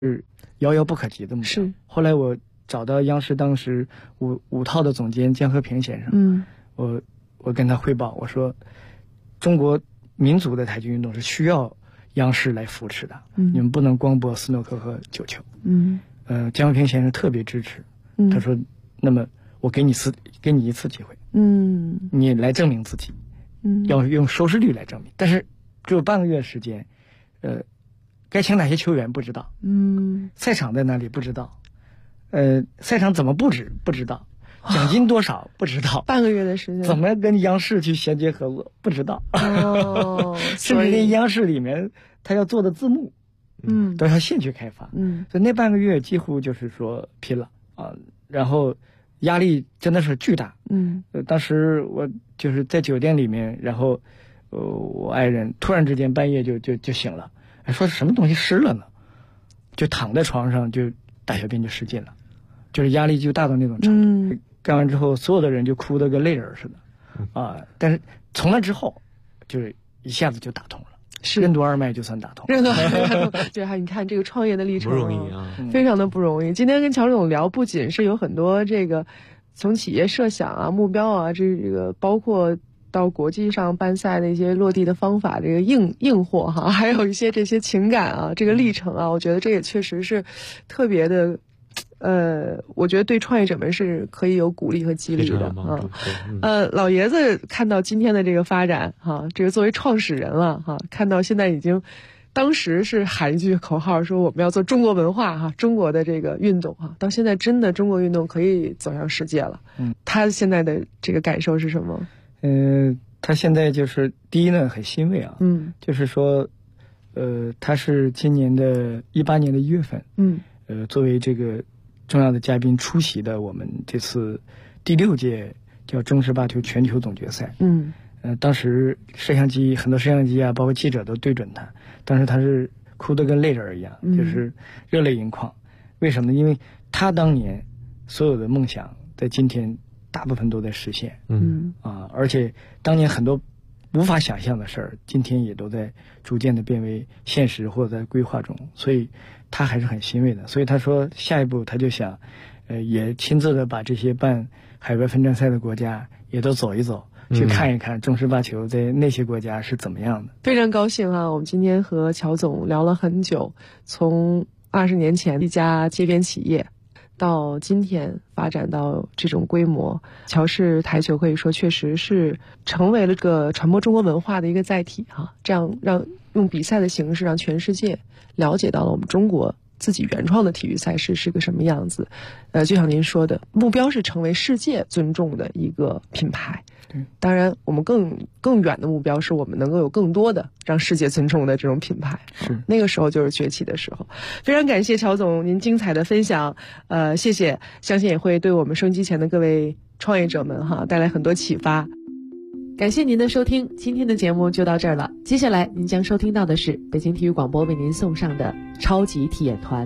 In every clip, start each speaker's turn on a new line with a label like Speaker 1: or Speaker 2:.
Speaker 1: 是遥遥不可及的目标。
Speaker 2: 是。
Speaker 1: 后来我找到央视当时五套的总监江和平先生，我跟他汇报，我说中国民族的太极运动是需要央视来扶持的，你们不能光播斯诺克和九球。江和平先生特别支持，他说那么我给你一次机会，你来证明自己，要用收视率来证明，但是只有半个月时间，该请哪些球员不知道，赛场在哪里不知道，赛场怎么布置不知道，奖金多少不知道，
Speaker 2: 半个月的时间，
Speaker 1: 怎么跟央视去衔接合作不知道，甚至连央视里面他要做的字幕，都要现去开发，所以那半个月几乎就是说拼了啊，然后压力真的是巨大，当时我就是在酒店里面，然后我爱人突然之间半夜就醒了，说什么东西湿了呢，就躺在床上就大小便就失禁了，就是压力就大到那种程度。干完之后所有的人就哭得跟泪人似的但是从那之后就是一下子就打通了，任督二脉就算打通，
Speaker 2: 任督二脉打通。对，你看这个创业的历程
Speaker 3: 不容易啊，
Speaker 2: 非常的不容易。今天跟乔总聊，不仅是有很多这个从企业设想啊、目标啊，这个包括到国际上办赛的一些落地的方法，这个硬货哈，还有一些这些情感啊，这个历程啊，我觉得这也确实是特别的。我觉得对创业者们是可以有鼓励和激励的老爷子看到今天的这个发展哈，这个作为创始人了哈，看到现在已经，当时是喊一句口号说我们要做中国文化哈，中国的这个运动哈，到现在真的中国运动可以走向世界了。他现在的这个感受是什么？
Speaker 1: 他现在就是第一呢，很欣慰啊，就是说，他是今年的18年的1月份，作为这个重要的嘉宾出席的我们这次第6届叫中式棒球全球总决赛。当时很多摄像机啊，包括记者都对准他，当时他是哭得跟泪人一样，就是热泪盈眶。为什么呢？因为他当年所有的梦想在今天大部分都在实现。而且当年很多无法想象的事儿，今天也都在逐渐的变为现实或者在规划中，所以他还是很欣慰的。所以他说下一步他就想也亲自的把这些办海外分站赛的国家也都走一走，去看一看中式棒球在那些国家是怎么样的。
Speaker 2: 非常高兴啊，我们今天和乔总聊了很久，从20年前一家街边企业到今天发展到这种规模，乔氏台球可以说确实是成为了这个传播中国文化的一个载体哈，这样用比赛的形式让全世界了解到了我们中国自己原创的体育赛事是个什么样子。就像您说的，目标是成为世界尊重的一个品牌。当然我们更远的目标是我们能够有更多的让世界尊重的这种品牌，那个时候就是崛起的时候。非常感谢乔总您精彩的分享，谢谢，相信也会对我们收音机前的各位创业者们带来很多启发。感谢您的收听，今天的节目就到这儿了。接下来您将收听到的是北京体育广播为您送上的超级体验团。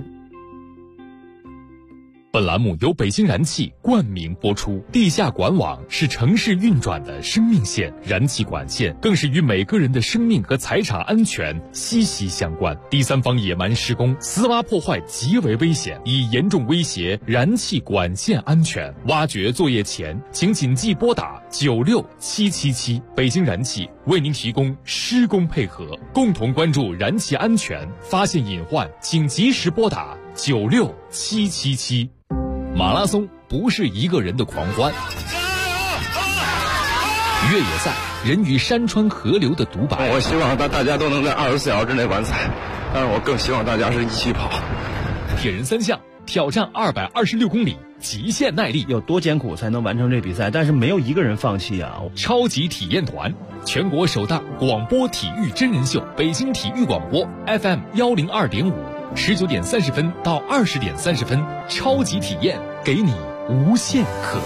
Speaker 4: 本栏目由北京燃气冠名播出。地下管网是城市运转的生命线，燃气管线更是与每个人的生命和财产安全息息相关。第三方野蛮施工、私挖破坏极为危险，已严重威胁燃气管线安全。挖掘作业前，请谨记拨打96777。北京燃气为您提供施工配合，共同关注燃气安全，发现隐患请及时拨打96777。马拉松不是一个人的狂欢，越野赛人与山川河流的独白。
Speaker 5: 我希望大家都能在24小时之内完赛，但是我更希望大家是一起跑。
Speaker 4: 铁人3项挑战226公里，极限耐力，
Speaker 3: 有多艰苦才能完成这比赛？但是没有一个人放弃啊！
Speaker 4: 超级体验团，全国首档广播体育真人秀，北京体育广播 FM 102.5，19点30分到20点30分，超级体验，给你无限可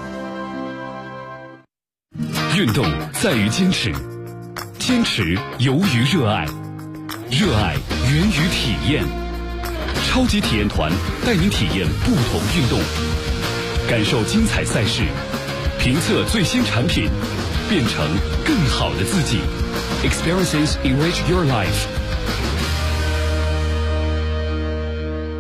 Speaker 4: 能。运动在于坚持，坚持由于热爱，热爱源于体验。超级体验团带您体验不同运动，感受精彩赛事，评测最新产品，变成更好的自己。Experiences enrich your life.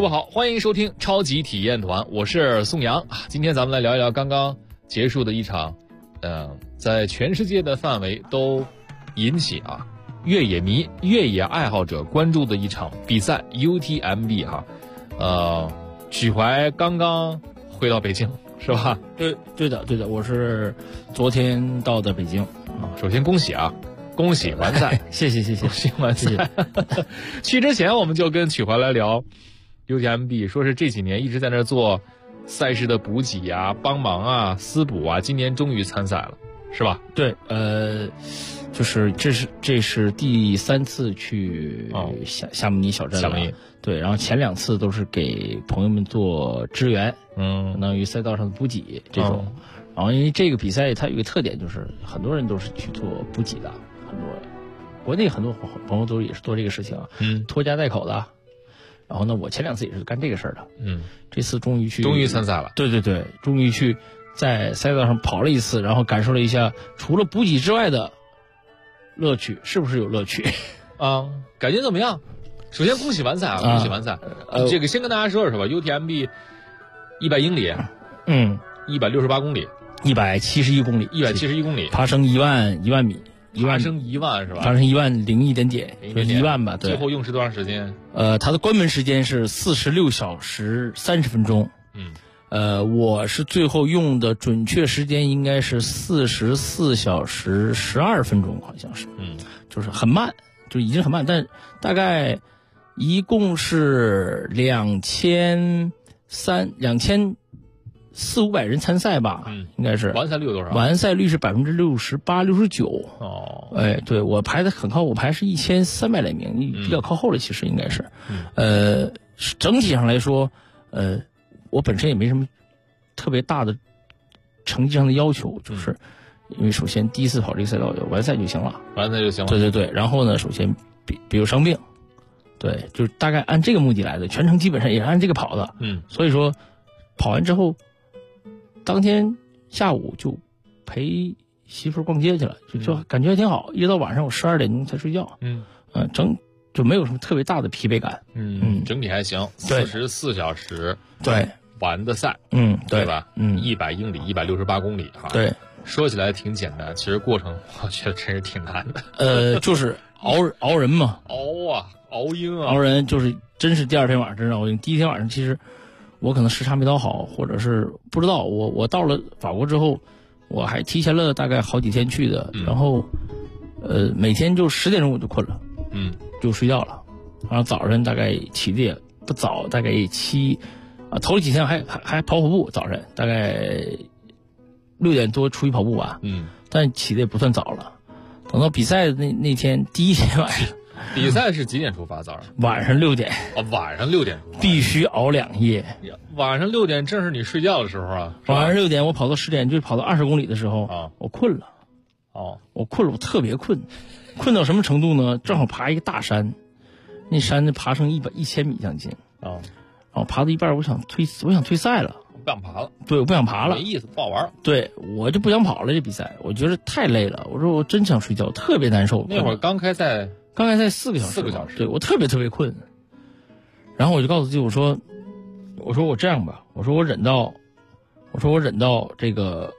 Speaker 4: 午好，欢迎收听超级体验团，我是宋阳。今天咱们来聊一聊刚刚结束的一场，在全世界的范围都引起越野迷、越野爱好者关注的一场比赛 UTMB 曲怀刚刚回到北京是吧？
Speaker 3: 对的，我是昨天到的北京。
Speaker 4: 首先恭喜恭喜完赛，
Speaker 3: 谢谢，
Speaker 4: 恭喜完赛。去之前我们就跟曲怀来聊 UTMB， 说是这几年一直在那做赛事的补给帮忙私补今年终于参赛了，是吧？
Speaker 3: 对，就是这是第3次去夏目尼小镇了。对，然后前2次都是给朋友们做支援，相当于赛道上的补给这种。然后因为这个比赛它有一个特点，就是很多人都是去做补给的，很多国内很多朋友也是做这个事情拖家带口的。然后呢，我前2次也是干这个事儿的。这次终于
Speaker 4: 参赛了。
Speaker 3: 对，终于去在赛道上跑了一次，然后感受了一下除了补给之外的乐趣，是不是有乐趣？
Speaker 4: 感觉怎么样？首先恭喜完赛恭喜完赛。这个先跟大家说说吧 ，UTMB 100英里，168公里
Speaker 3: ，171公里
Speaker 4: ，171公里，
Speaker 3: 爬升1万米。
Speaker 4: 爬升1万是吧？
Speaker 3: 爬升1万零一点点，1万吧。对。
Speaker 4: 最后用时多长时间？
Speaker 3: 它的关门时间是46小时30分钟。我是最后用的准确时间应该是44小时12分钟，好像是。就是很慢，就已经很慢，但大概一共是2400-2500人参赛吧，应该是。
Speaker 4: 完赛率有多少？
Speaker 3: 完赛率是68%、69%。对，我排的很靠，我排是1300来名，比较靠后了，其实应该是。整体上来说，我本身也没什么特别大的成绩上的要求，就是因为首先第一次跑这个赛道完赛就行了。对。然后呢，首先比如伤病，对，就是大概按这个目的来的，全程基本上也是按这个跑的。所以说跑完之后，当天下午就陪媳妇逛街去了，就感觉还挺好，一直到晚上我12点钟才睡觉。就没有什么特别大的疲惫感。
Speaker 4: 整体还行。44小时
Speaker 3: 对
Speaker 4: 完的赛。对吧？100英里，168公里
Speaker 3: 对，
Speaker 4: 说起来挺简单，其实过程我觉得真是挺难的。
Speaker 3: 就是熬人嘛，
Speaker 4: 熬鹰
Speaker 3: 熬人，就是真是第2天晚上真是熬鹰。第1天晚上其实我可能时差没倒好，或者是不知道，我到了法国之后，我还提前了大概好几天去的，然后每天就10点钟我就困了，就睡觉了，然后早上大概起的也不早，大概头几天还跑步，早晨大概6点多出去跑步吧，但起的也不算早了。等到比赛的那天第1天晚上，
Speaker 4: 比赛是几点出发？早上
Speaker 3: 晚上6点。
Speaker 4: 晚上6点出发，
Speaker 3: 必须熬2夜。
Speaker 4: 晚上6点正是你睡觉的时候
Speaker 3: 晚上6点我跑到10点，就是跑到20公里的时候我困了。我困了，我特别困到什么程度呢？正好爬一个大山，那山爬升1000米将近。然后爬到一半，我想退赛了，
Speaker 4: 不想爬了。
Speaker 3: 对，我不想爬了，
Speaker 4: 没意思，不好玩。
Speaker 3: 对，我就不想跑了这比赛，我觉得太累了。我说我真想睡觉，特别难受。
Speaker 4: 那会儿刚开赛
Speaker 3: 4个小时，对，我特别困。然后我就告诉自己，我说我这样吧，我说我忍到这个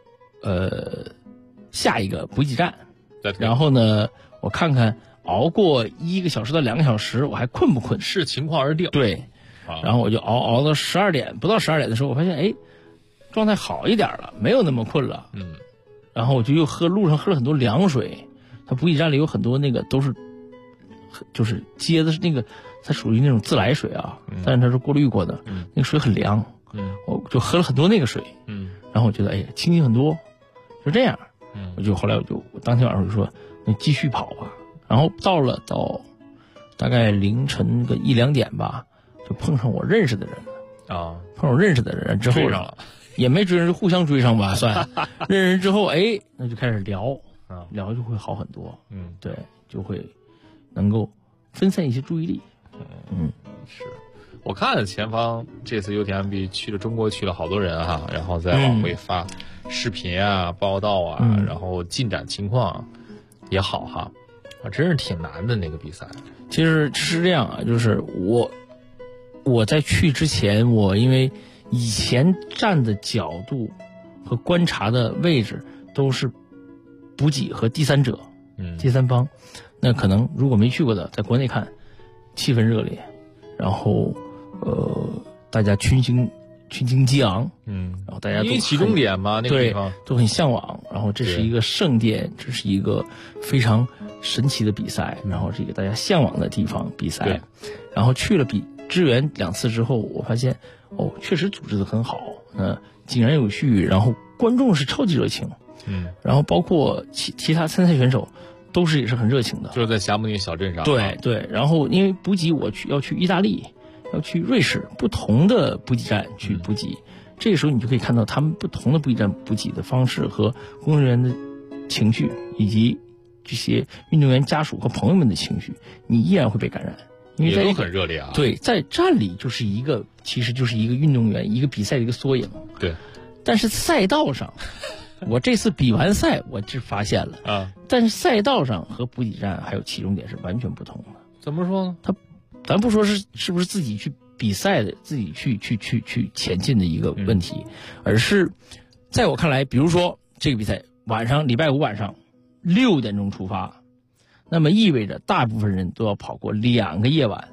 Speaker 3: 下一个补给站，然后呢，我看看熬过1个小时到2个小时，我还困不困？
Speaker 4: 视情况而定。
Speaker 3: 对。然后我就熬到12点，不到12点的时候，我发现状态好一点了，没有那么困了。然后我就又路上喝了很多凉水，它补给站里有很多那个都是，就是接的是那个，它属于那种自来水但是它是过滤过的，那个水很凉。我就喝了很多那个水。然后我觉得清醒很多，就这样。后来我当天晚上我就说，你继续跑吧。然后到大概凌晨个1-2点吧。就碰上我认识的人了碰上我认识的人之后
Speaker 4: 追上了，
Speaker 3: 也没追上，就互相追上吧算。认识人之后那就开始聊就会好很多。对，就会能够分散一些注意力。
Speaker 4: 是我看前方这次 UTMB 去了中国，去了好多人然后再往回发视频报道然后进展情况也好真是挺难的那个比赛。
Speaker 3: 其实是这样就是我在去之前，我因为以前站的角度和观察的位置都是补给和第三者，第三方，那可能如果没去过的，在国内看，气氛热烈，然后大家群情激昂，然后大家都
Speaker 4: 因为起终点嘛，那个地方
Speaker 3: 都很向往，然后这是一个盛典，这是一个非常神奇的比赛，然后是一个大家向往的地方比赛，然后去了支援2次之后，我发现确实组织得很好，井然有序，然后观众是超级热情，然后包括其他参赛选手都也是很热情的，
Speaker 4: 就是在霞慕那个小镇上，
Speaker 3: 对，然后因为补给要去意大利，要去瑞士，不同的补给站去补给，这个时候你就可以看到他们不同的补给站补给的方式和工作人员的情绪，以及这些运动员家属和朋友们的情绪，你依然会被感染。因为
Speaker 4: 也都很热烈啊。
Speaker 3: 对，在站里其实就是一个运动员，一个比赛的一个缩影。
Speaker 4: 对，
Speaker 3: 但是赛道上，我这次比完赛，我就发现了啊，但是赛道上和补给站还有起终点是完全不同的。
Speaker 4: 怎么说呢？
Speaker 3: 咱不说是不是自己去比赛的，自己去前进的一个问题，而是在我看来，比如说这个比赛礼拜5晚上6点钟出发。那么意味着大部分人都要跑过2个夜晚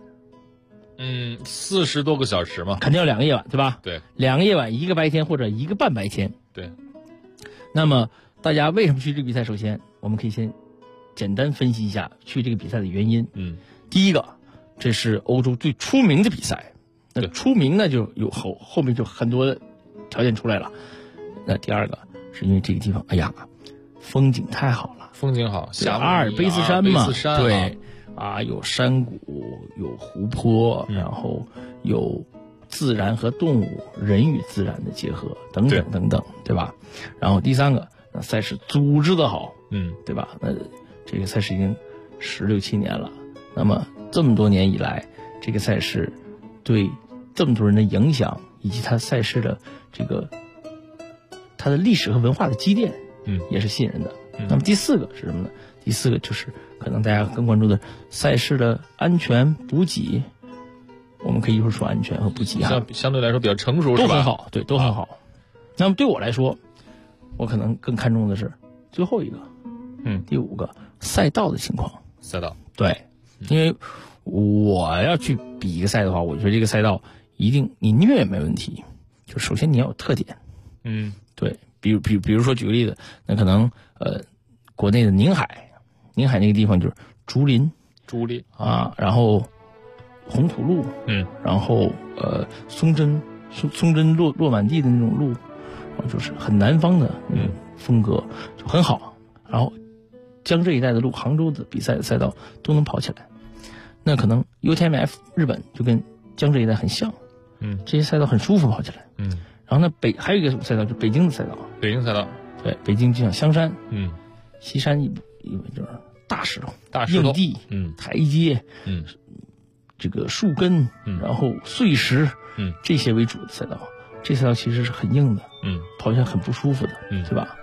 Speaker 4: ，40多个小时嘛，
Speaker 3: 肯定要2个夜晚，对吧？
Speaker 4: 对
Speaker 3: ，2个夜晚，1个白天或者1个半白天。
Speaker 4: 对。
Speaker 3: 那么大家为什么去这个比赛？首先，我们可以先简单分析一下去这个比赛的原因。第一个，这是欧洲最出名的比赛。那出名呢，就有后面就很多条件出来了。那第二个是因为这个地方，哎呀，风景太好了。
Speaker 4: 风景好，
Speaker 3: 阿尔卑斯山嘛，对啊，有山谷，有湖泊，然后有自然和动物、人与自然的结合，等等等等，对吧？然后第三个，赛事组织的好，对吧？那这个赛事已经16、17年了，那么这么多年以来，这个赛事对这么多人的影响，以及它赛事的它的历史和文化的积淀，也是吸引人的。那么第四个是什么呢？第四个就是可能大家更关注的赛事的安全补给，我们可以一会儿说安全和补给
Speaker 4: 相对来说比较成熟，
Speaker 3: 都很好，对，都很好。那么对我来说，我可能更看重的是最后一个，第5个赛道的情况。
Speaker 4: 赛道，
Speaker 3: 对，因为我要去比一个赛的话，我觉得这个赛道一定你虐也没问题，就首先你要有特点，对。比如说举个例子，那可能国内的宁海那个地方就是竹林啊，然后红土路，然后松针落满地的那种路，然后就是很南方的风格，就很好。然后江浙一带的路，杭州的比赛的赛道都能跑起来。那可能 UTMF 日本就跟江浙一带很像，这些赛道很舒服跑起来，然后呢，还有一个赛道就是北京的赛道。对，北京就像香山，西山一就是大石头、硬地、台阶，这个树根，然后碎石，这些为主的赛道。这赛道其实是很硬的，跑起来很不舒服的，对吧？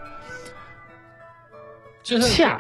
Speaker 3: 恰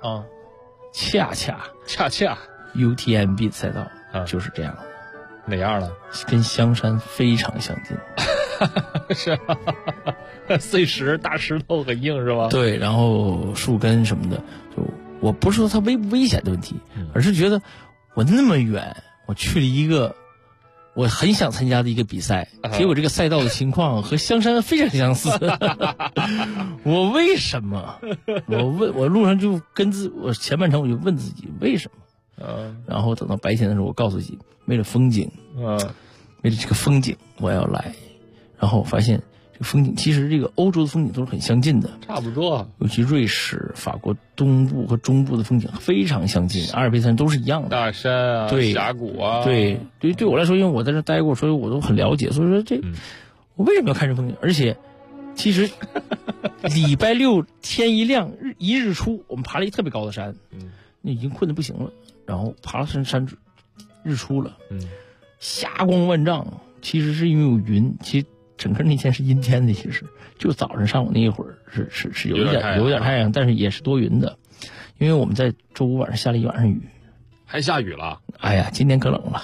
Speaker 3: 恰 UTMB 的赛道就是这样的。
Speaker 4: 哪样了？
Speaker 3: 跟香山非常相近。
Speaker 4: 是啊，碎石、大石头很硬是吧？
Speaker 3: 对，然后树根什么的，就我不是说它危不危险的问题，而是觉得我那么远，我去了一个我很想参加的一个比赛，结果这个赛道的情况和香山非常相似。我为什么？我路上就我前半程我就问自己为什么？然后等到白天的时候，我告诉自己，为了风景，为了这个风景我要来。然后我发现这个风景，其实这个欧洲的风景都是很相近的，
Speaker 4: 差不多。
Speaker 3: 尤其瑞士、法国东部和中部的风景非常相近，阿尔卑斯山都是一样的，
Speaker 4: 大山啊，
Speaker 3: 对，
Speaker 4: 峡谷啊，
Speaker 3: 对我来说，因为我在这待过，所以我都很了解。所以说我为什么要看这风景？而且，其实礼拜6天一亮，一日出，我们爬了一特别高的山，那已经困得不行了。然后爬了山日出了，霞光万丈。其实是因为有云，其实整个那天是阴天的，其实就早上上午那一会儿是有点太阳，但是也是多云的。因为我们在周5晚上下了一晚上雨，
Speaker 4: 还下雨了。
Speaker 3: 哎呀，今天可冷了，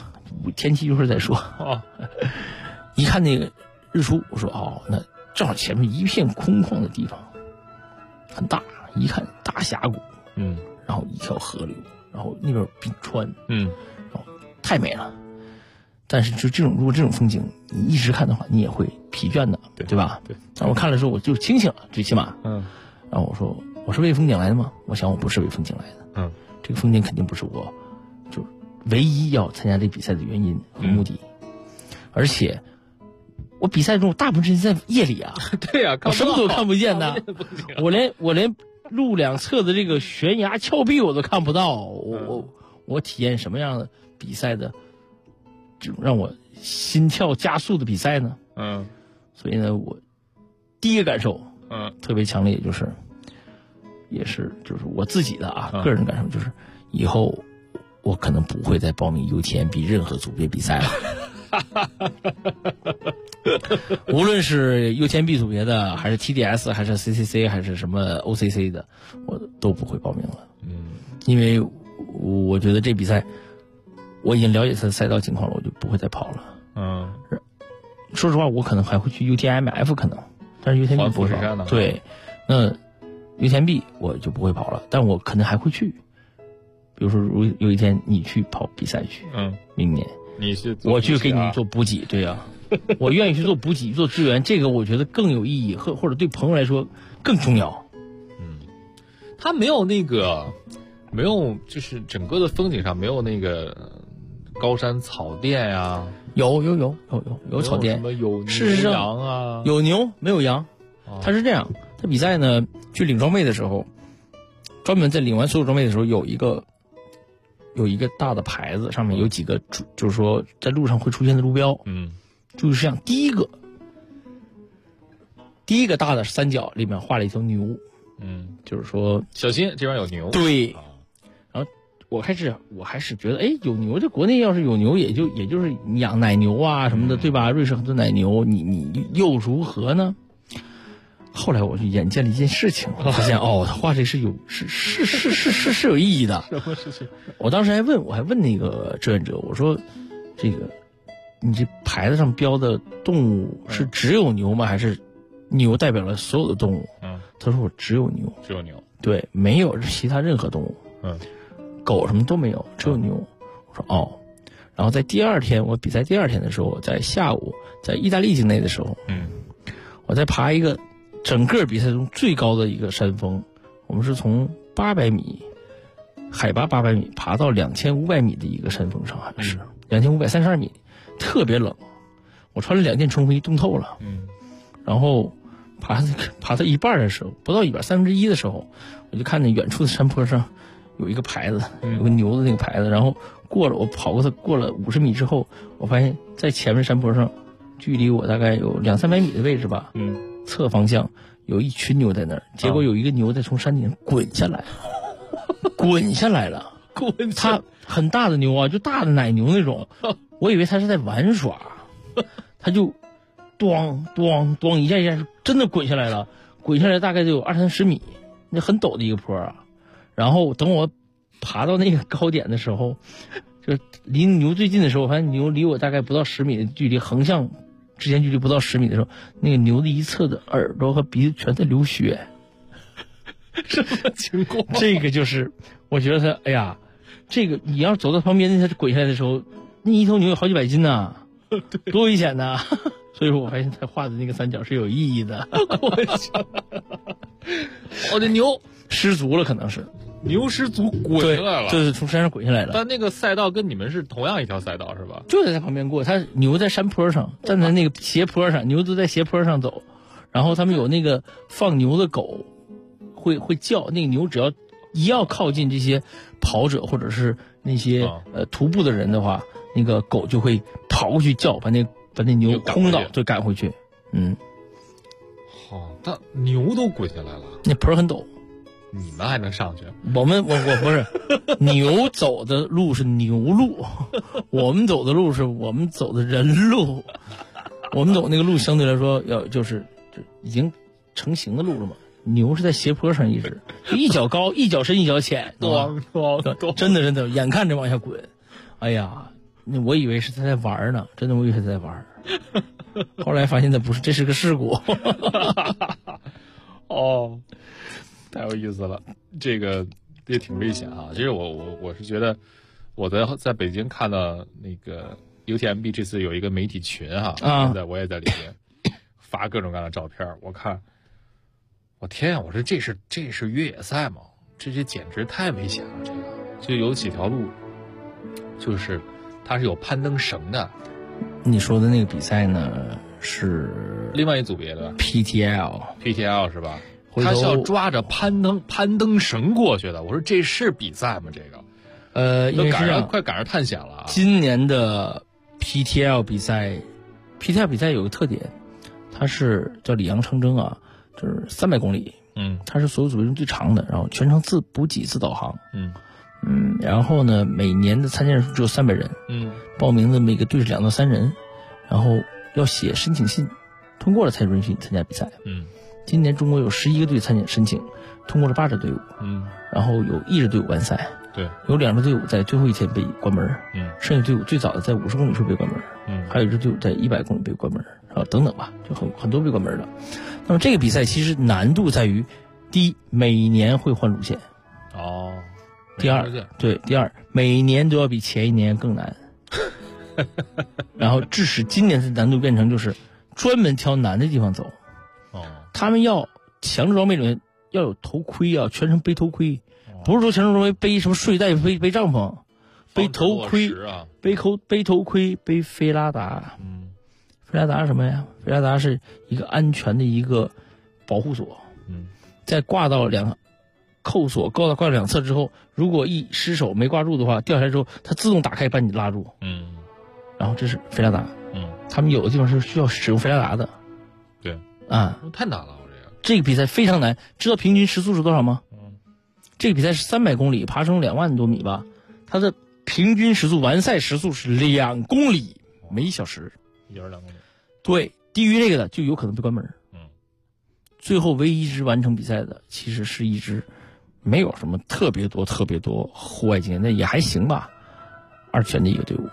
Speaker 3: 天气一会儿再说。一看那个日出，我说哦，那正好前面一片空旷的地方，很大，一看大峡谷，然后一条河流，然后那边有冰川，然后太美了。但是就如果这种风景你一直看的话，你也会疲倦的，对吧？对。但我看了之后我就清醒了，最起码。然后我说我是为风景来的吗？我想我不是为风景来的。这个风景肯定不是我就唯一要参加这比赛的原因和目的。而且我比赛中大部分时间在夜里啊。
Speaker 4: 对啊，
Speaker 3: 我什么都看不见的。我连路两侧的这个悬崖峭壁我都看不到。我体验什么样的比赛的这种让我心跳加速的比赛呢？所以呢，我第一个感受特别强烈，就是我自己的个人感受，就是以后我可能不会再报名 UTMB 任何组别比赛了。无论是 UTMB 组别的，还是 TDS， 还是 CCC， 还是什么 OCC 的，我都不会报名了。因为我觉得这比赛我已经了解它的赛道情况了，我就不会再跑了。说实话，我可能还会去 UTMF 可能，但是 UTMB 不是。对，那 UTMB 我就不会跑了，但我可能还会去。比如说，如有一天你去跑比赛去，明年我去给你做补给，对啊，我愿意去做补给、做支援，这个我觉得更有意义，或者对朋友来说更重要。
Speaker 4: 他没有就是整个的风景上没有那个高山草甸呀。有草甸，事实上有牛没有羊。他是这样，他比赛呢去领装备的时候，专门在领完所有装备的时候有一个大的牌子，上面有几个就是说在路上会出现的路标。注意事项，第一个大的三角里面画了一头牛。就是说小心这边有牛。对。然后我还是觉得，有牛，这国内要是有牛，也就是你养奶牛啊什么的，对吧？瑞士很多奶牛，你又如何呢？后来我就眼见了一件事情，我发现他画这是有意义的。什么事情？我当时我还问那个志愿者，我说这个你这牌子上标的动物是只有牛吗？还是牛代表了所有的动物？他说我只有牛。对，没有其他任何动物。狗什么都没有，只有牛。我说然后在第二天，我比赛第二天的时候，在下午，在意大利境内的时候，我在爬一个整个比赛中最高的一个山峰，我们是从800米，海拔800米爬到2500米的一个山峰上，好像是2532米，特别冷。我穿了2件冲锋衣，冻透了。然后爬到一半的时候，不到一半1/3的时候，我就看见远处的山坡上有一个牌子，有个牛的那个牌子。然后我跑过它，过了50米之后，我发现在前面山坡上，距离我大概有200-300米的位置吧。侧方向有一群牛在那儿，结果有一个牛在从山顶上滚下来了。它很大的牛啊，就大的奶牛那种。我以为它是在玩耍，它就咣咣咣一下真的滚下来了，滚下来大概就有20-30米，那很陡的一个坡啊。然后等我爬到那个高点的时候，就离牛最近的时候，我发现牛离我大概不到10米的距离，横向之间距离不到10米的时候，那个牛的一侧的耳朵和鼻子全在流血。什么情况？这个就是我觉得它，这个你要走到旁边，它滚下来的时候，那一头牛有好几百斤呢，多危险呐！所以说我发现他画的那个三角是有意义的。我的牛失足了，可能是牛失足滚下来了，
Speaker 3: 就是从山上滚下来了。
Speaker 4: 但那个赛道跟你们是同样一条赛道是吧？
Speaker 3: 就在他旁边过，他牛在山坡上，站在那个斜坡上，牛都在斜坡上走。然后他们有那个放牛的狗，会叫，那个牛只要一要靠近这些跑者或者是那些徒步的人的话，那个狗就会跑过去叫，把那牛轰倒，对，赶回去。
Speaker 4: 好，但牛都滚下来了，
Speaker 3: 那坡很陡。
Speaker 4: 你们还能上去？
Speaker 3: 我不是，牛走的路是牛路，我们走的路是我们走的人路。我们走那个路相对来说就是已经成型的路了嘛。牛是在斜坡上一直一脚高一脚深一脚浅，真的眼看着往下滚。哎呀， 我以为是他在玩呢，真的我以为他在玩，后来发现他不是，这是个事故。
Speaker 4: 哦，太有意思了，这个也挺危险啊。其实我是觉得，我在北京看到那个 UTMB 这次有一个媒体群哈，我也在里面发各种各样的照片，我看，我天啊，我说这是越野赛吗？这简直太危险了，这个就有几条路，就是它是有攀登绳的。
Speaker 3: 你说的那个比赛呢，是
Speaker 4: 另外一组别的
Speaker 3: PTL
Speaker 4: 是吧？他是要抓着攀登绳过去的。我说这是比赛吗？这个
Speaker 3: 因为
Speaker 4: 快赶上探险了啊！
Speaker 3: 今年的 PTL 比赛有个特点，它是叫里昂长征啊，就是300公里。它是所有组别中最长的，然后全程自补给自导航。然后呢，每年的参加人数只有300人。报名的每个队是2到3人，然后要写申请信，通过了才允许你参加比赛。今年中国有11个队申请，通过了8支队伍。然后有1支队伍完赛。
Speaker 4: 对，
Speaker 3: 有2支队伍在最后一天被关门。剩下队伍最早的在50公里处被关门。还有1支队伍在100公里被关门，然后等等吧，就很多被关门的。那么这个比赛其实难度在于，第一，每年会换路线。第二，每年都要比前一年更难。然后致使今年的难度变成就是专门挑难的地方走。他们要强制装备里面要有头盔啊，全程背头盔，不是说强制装备背什么睡袋、背帐篷，背头盔，背头盔，背菲拉达。菲拉达是什么呀？菲拉达是一个安全的一个保护锁。在挂到扣锁挂到2侧之后，如果一失手没挂住的话，掉下来之后它自动打开把你拉住。然后这是菲拉达。他们有的地方是需要使用菲拉达的。
Speaker 4: 对
Speaker 3: 啊，
Speaker 4: 太难了，
Speaker 3: 这个比赛非常难。知道平均时速是多少吗？这个比赛是300公里，爬升2万多米吧。它的平均时速完赛时速是2公里每小时。
Speaker 4: 1.2公里。
Speaker 3: 对，低于这个的就有可能被关门。最后唯一一支完成比赛的，其实是一支没有什么特别多户外经验，那也还行吧，2全的一个队伍。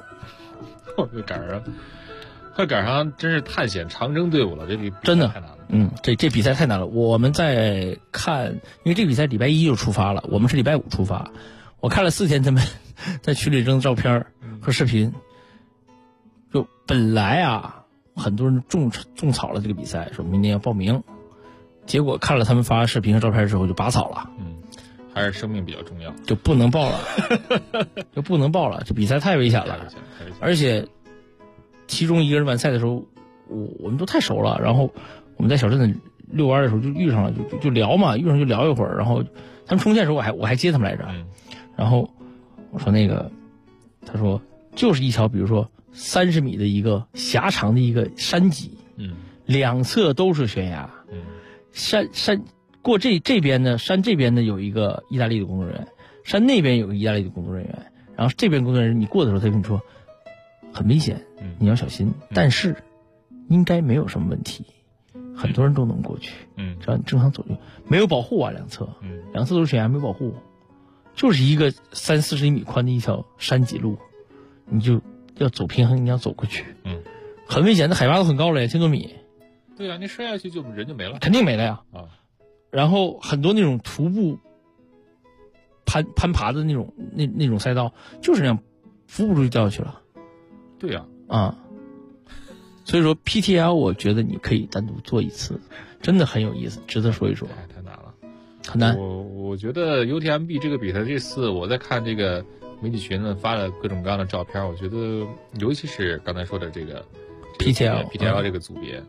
Speaker 4: 快赶上真是探险长征队伍了，这比
Speaker 3: 真的
Speaker 4: 太难了。
Speaker 3: 这比赛太难了。我们在看，因为这个比赛礼拜1就出发了，我们是礼拜5出发。我看了4天他们在群里扔照片和视频。就本来啊，很多人种草了这个比赛，说明年要报名。结果看了他们发视频和照片之后就拔草了。
Speaker 4: 还是生命比较重要，
Speaker 3: 就不能报了。这比赛太危险了。而且其中一个人完赛的时候，我们都太熟了，然后我们在小镇子遛弯的时候就遇上了，就聊嘛，遇上就聊一会儿，然后他们冲线的时候我还接他们来着。然后我说他说就是一条比如说30米的一个狭长的一个山脊，2侧都是悬崖。山过这边呢，山这边呢有一个意大利的工作人员，山那边有个意大利的工作人员，然后这边工作人员你过的时候，他跟你说很危险，你要小心，但是应该没有什么问题，很多人都能过去，只要你正常走就没有保护啊，两侧都是悬崖，没有保护，就是一个30-40米宽的一条山脊路，你就要走平衡，你要走过去，很危险，那海拔都很高了，1000多米。
Speaker 4: 对啊，你摔下去人就没了，
Speaker 3: 肯定没了呀。然后很多那种徒步攀爬的那种赛道，就是那样扶不住就掉下去了。
Speaker 4: 对呀。
Speaker 3: 所以说 PTL 我觉得你可以单独做一次，真的很有意思，值得说一说。
Speaker 4: 太难了，
Speaker 3: 很难。
Speaker 4: 我觉得 UTMB 这个比赛这次我在看这个媒体群呢发了各种各样的照片，我觉得尤其是刚才说的这个 PTL 这个组别。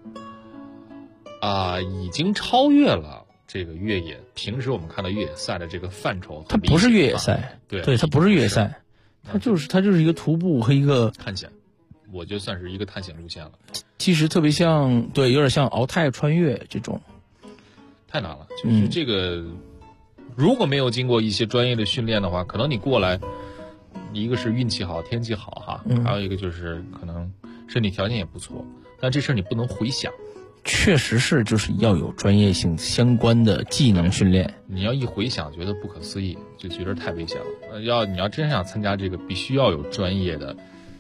Speaker 4: 已经超越了这个越野。平时我们看到越野赛的这个范畴，
Speaker 3: 它不是越野赛，对，它不是越野赛，它就是一个徒步和一个
Speaker 4: 探险，我觉得算是一个探险路线了。
Speaker 3: 其实特别像，对，有点像鳌泰穿越这种。
Speaker 4: 太难了，就是这个，如果没有经过一些专业的训练的话，可能你过来，一个是运气好，天气好哈，还有一个就是可能身体条件也不错，但这事儿你不能回想。
Speaker 3: 确实是，就是要有专业性相关的技能训练。
Speaker 4: 你要一回想，觉得不可思议，就觉得太危险了。你要真想参加这个，必须要有专业的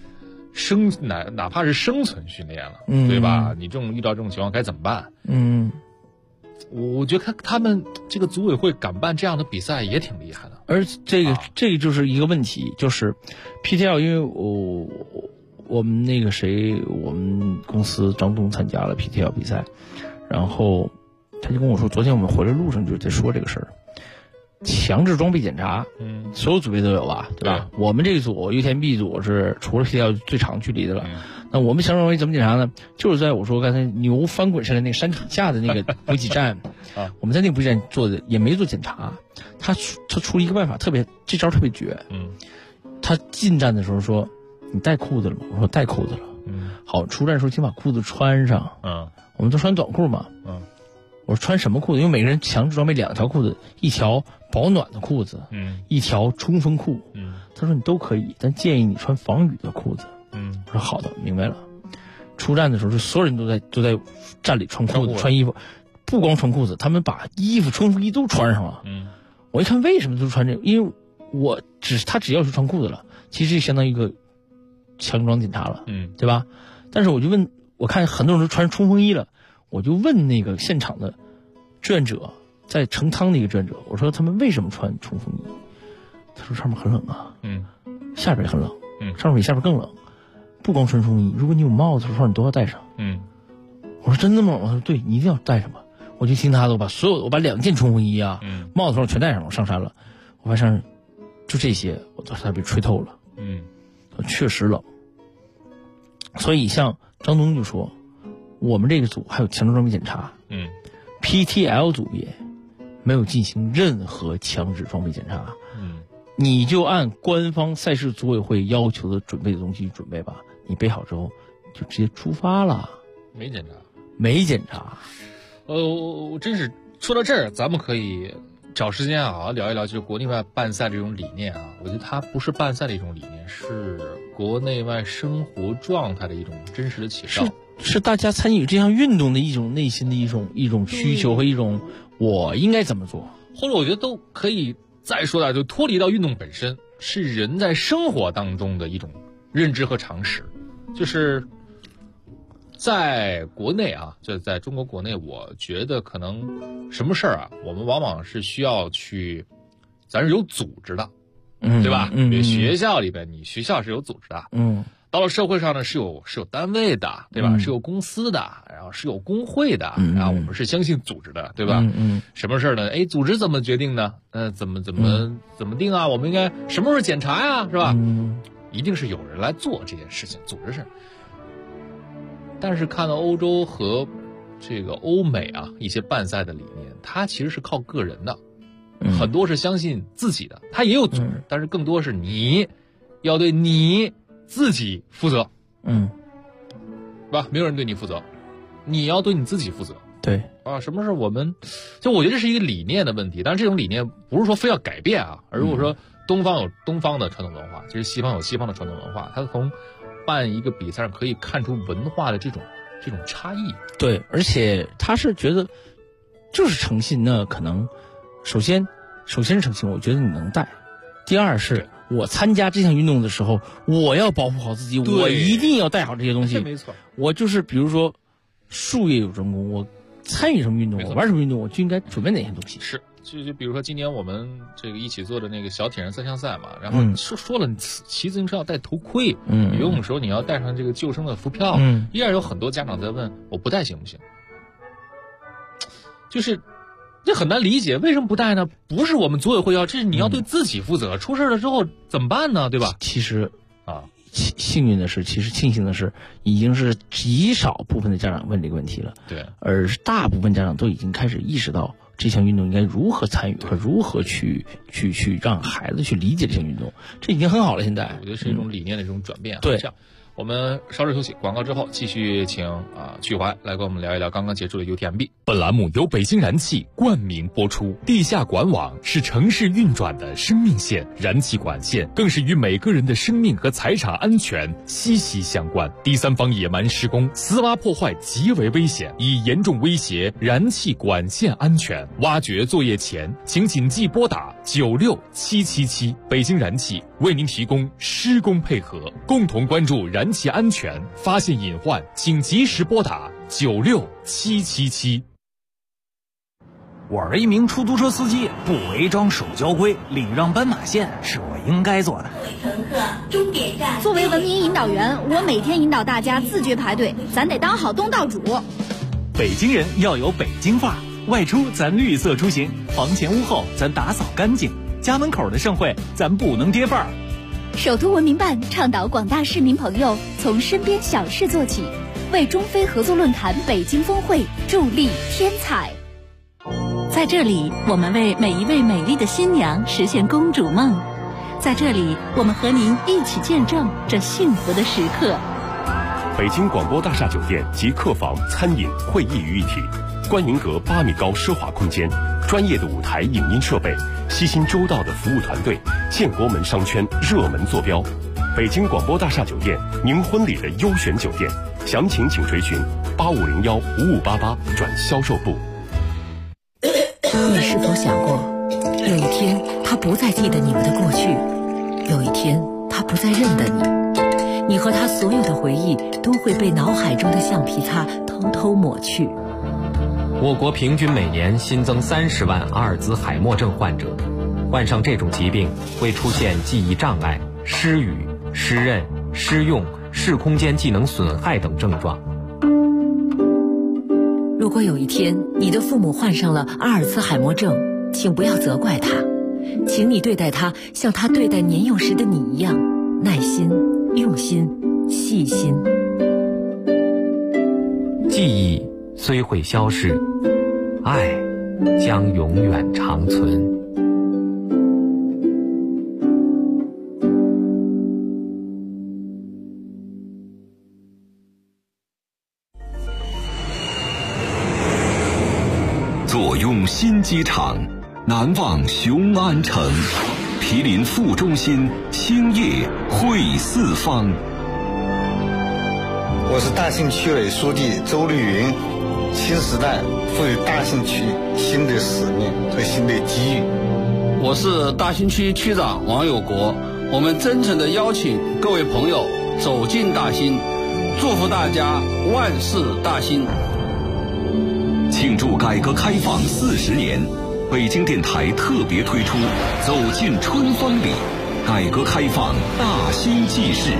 Speaker 6: 哪怕是生存训练了，对吧？你遇到这种情况该怎么办？我觉得他们这个组委会敢办这样的比赛也挺厉害的。
Speaker 3: 而这个就是一个问题，就是 PTL， 因为我们那个我们公司张东参加了 PTL 比赛，然后他就跟我说，昨天我们回来路上就在说这个事儿。强制装备检查，所有组别都有吧，对吧？我们这个组 UTMB 组是除了 PTL 最长距离的了。那我们强制装备怎么检查呢？就是在我说刚才牛翻滚下来那个山体下的那个补给站，我们在那个补给站做的也没做检查。他出了一个办法，这招特别绝。他进站的时候说：“你带裤子了吗？”我说带裤子了。好，出站的时候请把裤子穿上。我们都穿短裤嘛。我说穿什么裤子？因为每个人强制装备2条裤子，一条保暖的裤子，一条冲锋裤。他说你都可以，但建议你穿防雨的裤子。我说好的，明白了。出站的时候，所有人都在站里穿裤子、穿衣服，不光穿裤子，他们把衣服、冲锋衣都穿上了。我一看为什么都穿这个，因为他只要求穿裤子了，其实就相当于一个强装检查了，对吧？但是我看很多人都穿冲锋衣了。我就问那个现场的志愿者，在成汤的一个志愿者，我说他们为什么穿冲锋衣？他说上面很冷啊，下边也很冷，上面比下边更冷。不光穿冲锋衣，如果你有帽子、手套，你都要戴上。我说真的吗？我说对，你一定要戴上吧。我就听他的，我把2件冲锋衣啊，帽子、手套全戴上了，我上山了。我发现就这些，我当时被吹透了。确实冷。所以像张东就说。我们这个组还有强制装备检查，PTL 组别没有进行任何强制装备检查，你就按官方赛事组委会要求的准备的东西准备吧，你备好之后就直接出发了。
Speaker 6: 没检查。
Speaker 3: 我
Speaker 6: 真是说到这儿，咱们可以找时间啊聊一聊，就是国内外办赛这种理念啊。我觉得它不是办赛的一种理念，是国内外生活状态的一种真实的写照。
Speaker 3: 是大家参与这项运动的一种内心的一种需求和一种我应该怎么做，
Speaker 6: 或者我觉得都可以再说点，就脱离到运动本身，是人在生活当中的一种认知和常识。就是在国内啊，就在中国国内，我觉得可能什么事儿啊，我们往往是需要去，咱是有组织的，对吧？比如学校里边，你学校是有组织的，到了社会上呢，是有单位的，对吧？是有公司的，然后是有工会的，然后我们是相信组织的，对吧？什么事儿呢？组织怎么决定呢？怎么定啊？我们应该什么时候检查呀？是吧？一定是有人来做这件事情，组织是。但是看到欧洲和这个欧美啊一些办赛的理念，它其实是靠个人的，很多是相信自己的，它也有组织，但是更多是你要对你自己负责，是吧？没有人对你负责，你要对你自己负责。
Speaker 3: 对
Speaker 6: 啊，什么是我们？就我觉得这是一个理念的问题，但是这种理念不是说非要改变啊，而如果说东方有东方的传统文化，其实西方有西方的传统文化，它从办一个比赛上可以看出文化的这种差异。
Speaker 3: 对，而且他是觉得就是诚信，那可能首先是诚信，我觉得你能带。第二是我参加这项运动的时候，我要保护好自己，我一定要带好这些东西。
Speaker 6: 没错，
Speaker 3: 我就是比如说术业有专攻，我参与什么运动，我玩什么运动，我就应该准备哪些东西。
Speaker 6: 是，就比如说今年我们这个一起做的那个小铁人3项赛嘛，然后说了，骑自行车要戴头盔，游泳的时候你要带上这个救生的浮漂，依然有很多家长在问，我不带行不行？就是这很难理解，为什么不带呢？不是我们组委会要，这是你要对自己负责。出事了之后怎么办呢？对吧？
Speaker 3: 其实啊，幸运的是，其实庆幸的是，已经是极少部分的家长问这个问题了。
Speaker 6: 对，
Speaker 3: 而大部分家长都已经开始意识到这项运动应该如何参与和如何去让孩子去理解这项运动，这已经很好了。现在
Speaker 6: 我觉得是一种理念的这种转变。
Speaker 3: 对。
Speaker 6: 这样我们稍事休息，广告之后继续请曲怀来跟我们聊一聊刚刚结束的 UTMB。
Speaker 4: 本栏目由北京燃气冠名播出。地下管网是城市运转的生命线，燃气管线更是与每个人的生命和财产安全息息相关。第三方野蛮施工、私挖破坏极为危险，已严重威胁燃气管线安全。挖掘作业前，请谨记拨打96777。北京燃气为您提供施工配合，共同关注燃燃气安全，发现隐患请及时拨打96777。
Speaker 7: 我是一名出租车司机，不违章守交规，礼让斑马线是我应该做的。
Speaker 8: 乘客，终点站。作为文明引导员，我每天引导大家自觉排队，咱得当好东道主。
Speaker 7: 北京人要有北京范儿，外出咱绿色出行，房前屋后咱打扫干净，家门口的盛会咱不能跌份儿。
Speaker 8: 首都文明办倡导广大市民朋友从身边小事做起，为中非合作论坛北京峰会助力添彩。
Speaker 9: 在这里，我们为每一位美丽的新娘实现公主梦。在这里，我们和您一起见证这幸福的时刻。
Speaker 10: 北京广播大厦酒店集客房、餐饮、会议于一体，观云阁8米高奢华空间，专业的舞台影音设备，悉心周到的服务团队，建国门商圈热门坐标。北京广播大厦酒店，您婚礼的优选酒店，详情请垂询8501-5588转销售部。
Speaker 11: 你是否想过，有一天他不再记得你们的过去，有一天他不再认得你，你和他所有的回忆都会被脑海中的橡皮擦偷偷抹去。
Speaker 12: 我国平均每年新增30万阿尔兹海默症患者，患上这种疾病会出现记忆障碍、失语、失认、失用、视空间技能损害等症状。
Speaker 11: 如果有一天你的父母患上了阿尔茨海默症，请不要责怪他，请你对待他像他对待年幼时的你一样，耐心、用心、细心。
Speaker 12: 记忆虽会消逝，爱将永远长存。
Speaker 13: 坐拥新机场，难忘雄安城，毗邻副中心，兴业汇四方。
Speaker 14: 我是大兴区委书记周绿云。新时代赋予大兴区新的使命和新的机遇。
Speaker 15: 我是大兴区区长王有国。我们真诚地邀请各位朋友走进大兴，祝福大家万事大兴。
Speaker 13: 庆祝改革开放40年，北京电台特别推出《走进春风里》，改革开放大兴纪事。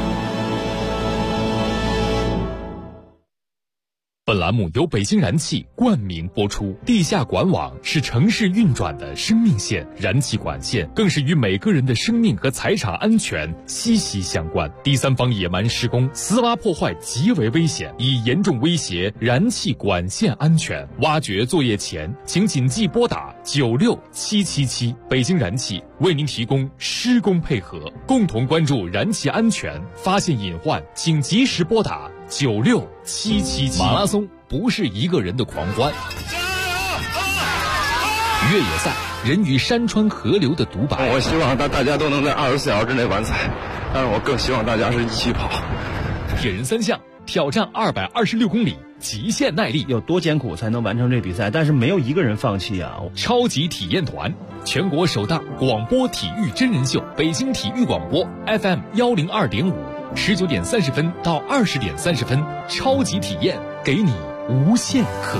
Speaker 4: 本栏目由北京燃气冠名播出。地下管网是城市运转的生命线，燃气管线更是与每个人的生命和财产安全息息相关。第三方野蛮施工、私挖破坏极为危险，已严重威胁燃气管线安全。挖掘作业前，请谨记拨打96777。北京燃气为您提供施工配合，共同关注燃气安全，发现隐患请及时拨打96777。马拉松不是一个人的狂欢，越野赛人与山川河流的独白。
Speaker 5: 我希望大家都能在24小时之内完赛，但是我更希望大家是一起跑。
Speaker 4: 铁人3项挑战226公里，极限耐力，
Speaker 16: 有多艰苦才能完成这比赛？但是没有一个人放弃啊！
Speaker 4: 超级体验团，全国首档广播体育真人秀，北京体育广播 FM102.5，19点30分到20点30分，超级体验，给你无限可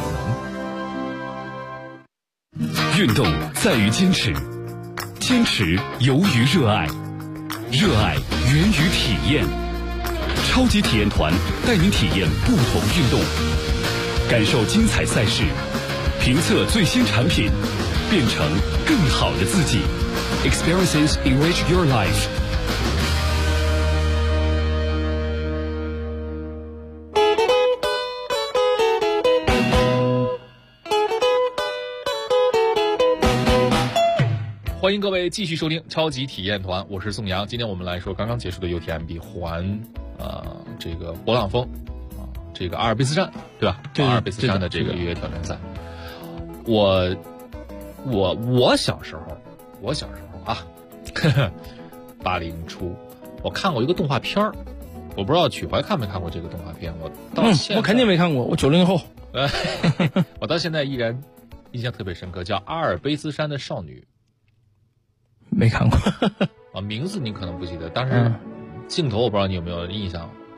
Speaker 4: 能。
Speaker 13: 运动在于坚持，坚持由于热爱，热爱源于体验。超级体验团带您体验不同运动，感受精彩赛事，评测最新产品，变成更好的自己。Experiences enrich your life。
Speaker 6: 欢迎各位继续收听超级体验团，我是宋阳。今天我们来说刚刚结束的 UTMB 环这个勃朗峰这个阿尔卑斯山，对吧？
Speaker 3: 对，
Speaker 6: 阿尔卑斯山的这个越野挑战赛。我小时候啊，80初，我看过一个动画片儿，我不知道曲怀看没看过这个动画片。我
Speaker 3: 肯定没看过，我90后。
Speaker 6: 我到现在依然印象特别深刻，叫《阿尔卑斯山的少女》。
Speaker 3: 没看过
Speaker 6: 名字你可能不记得，但是镜头我不知道你有没有印象，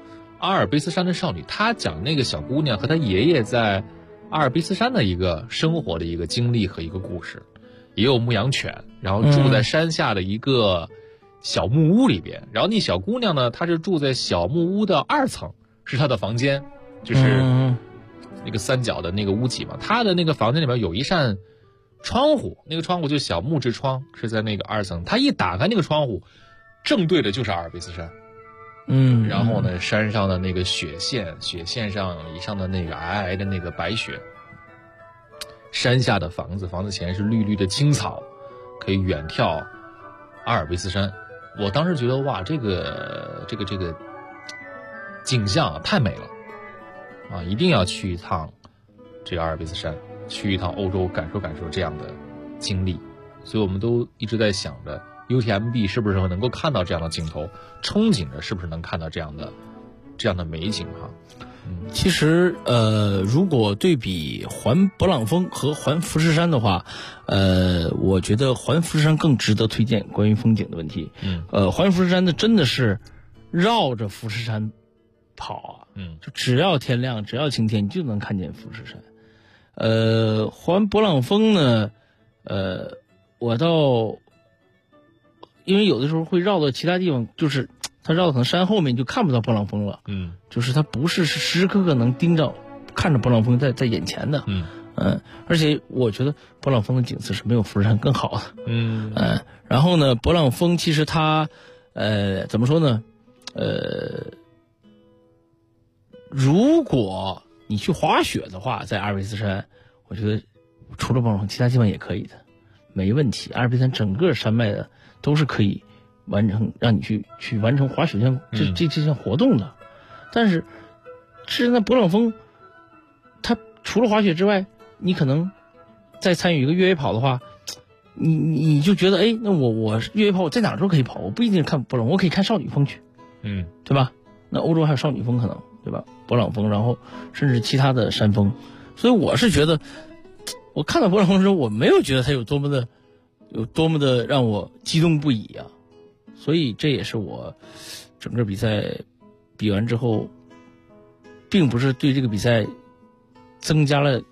Speaker 6: 阿尔卑斯山的少女，她讲那个小姑娘和她爷爷在阿尔卑斯山的一个生活的一个经历和一个故事，也有牧羊犬，然后住在山下的一个小木屋里边，然后那小姑娘呢，她是住在小木屋的2层，是她的房间，就是那个三角的那个屋脊嘛，她的那个房间里面有一扇窗户，那个窗户就小木质窗，是在那个2层，她一打开那个窗户，正对的就是阿尔卑斯山。然后呢，山上的那个雪线上以上的那个皑皑的那个白雪，山下的房子前是绿绿的青草，可以远眺阿尔卑斯山。我当时觉得哇，这个景象太美了啊！一定要去一趟这个阿尔卑斯山，去一趟欧洲，感受感受这样的经历。所以我们都一直在想着UTMB 是不是能够看到这样的镜头，憧憬着是不是能看到这样的美景哈。
Speaker 3: 其实如果对比环勃朗峰和环富士山的话，我觉得环富士山更值得推荐关于风景的问题。环富士山的真的是绕着富士山跑啊，就只要天亮，只要晴天，你就能看见富士山。环勃朗峰呢，我倒因为有的时候会绕到其他地方，就是它绕到可能山后面就看不到勃朗峰了。就是它不是时时刻刻能盯着看着勃朗峰在眼前的。而且我觉得勃朗峰的景色是没有富士山更好的。然后呢，勃朗峰其实它怎么说呢？如果你去滑雪的话，在阿尔卑斯山，我觉得除了勃朗峰，其他地方也可以的，没问题。阿尔卑斯山整个山脉的都是可以完成，让你去完成滑雪这项活动的。但是那勃朗峰，它除了滑雪之外，你可能再参与一个越野跑的话，你就觉得那我越野跑我在哪儿都可以跑，我不一定看勃朗峰，我可以看少女峰去，对吧？那欧洲还有少女峰可能，对吧？勃朗峰，然后甚至其他的山峰。所以我是觉得，我看到勃朗峰的时候，我没有觉得它有多么的让我激动不已啊。所以这也是我整个比赛比完之后，并不是对这个比赛增加了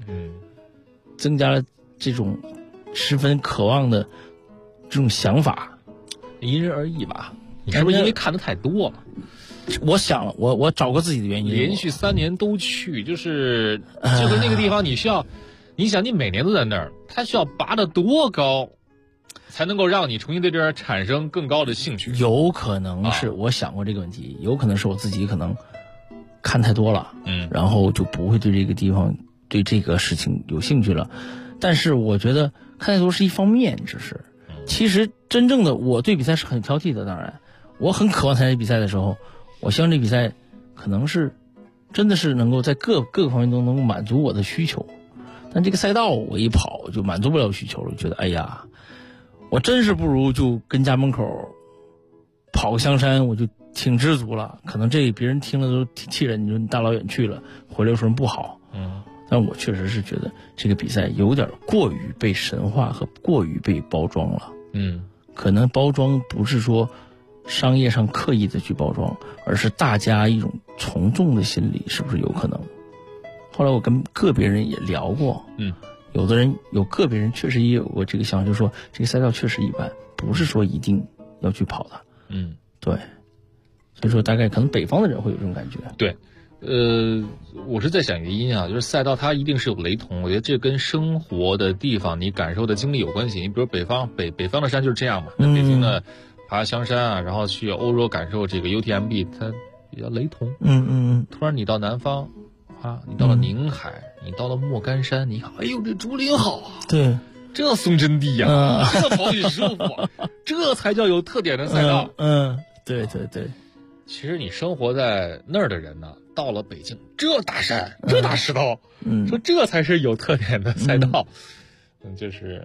Speaker 3: 这种十分渴望的这种想法，
Speaker 6: 因人而异吧。你是不是因为看的太多了？
Speaker 3: 我想了，我找过自己的原因。
Speaker 6: 连续3年都去，就是那个地方，你想你每年都在那儿，它需要拔得多高，才能够让你重新对这儿产生更高的兴趣？
Speaker 3: 有可能是我想过这个问题，有可能是我自己可能看太多了，然后就不会对这个地方对这个事情有兴趣了。但是我觉得看太多是一方面，其实真正的我对比赛是很挑剔的。当然我很渴望参加比赛的时候，我希望这比赛可能是真的是能够在各个方面都能够满足我的需求。但这个赛道我一跑就满足不了需求了，我觉得哎呀，我真是不如就跟家门口跑个香山，我就挺知足了。可能这别人听了都气人，你说你大老远去了，回来有什么不好？但我确实是觉得这个比赛有点过于被神化和过于被包装了。可能包装不是说商业上刻意的去包装，而是大家一种从众的心理，是不是有可能？后来我跟个别人也聊过，有个别人确实也有过这个想法，就是说这个赛道确实一般，不是说一定要去跑的。对，所以说大概可能北方的人会有这种感觉。
Speaker 6: 对，我是在想原因啊，就是赛道它一定是有雷同，我觉得这跟生活的地方你感受的经历有关系。你比如北方的山就是这样嘛，北京的爬香山啊，然后去欧洲感受这个 UTMB， 它比较雷同。突然你到南方啊，你到了宁海，你到了莫干山，你看，哎呦，这竹林好啊！
Speaker 3: 对，
Speaker 6: 这松针地呀，这跑起舒服，这才叫有特点的赛道。
Speaker 3: 对对对。
Speaker 6: 其实你生活在那儿的人呢，到了北京，这大山，这大石头，说这才是有特点的赛道。就是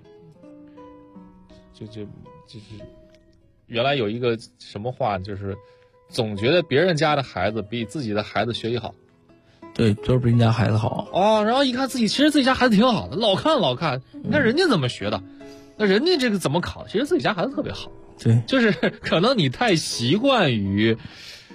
Speaker 6: 原来有一个什么话，就是总觉得别人家的孩子比自己的孩子学习好。
Speaker 3: 对，就是别人家孩子好
Speaker 6: 然后一看其实自己家孩子挺好的，老看，你看人家怎么学的，那人家这个怎么考，其实自己家孩子特别好。
Speaker 3: 对，
Speaker 6: 就是可能你太习惯于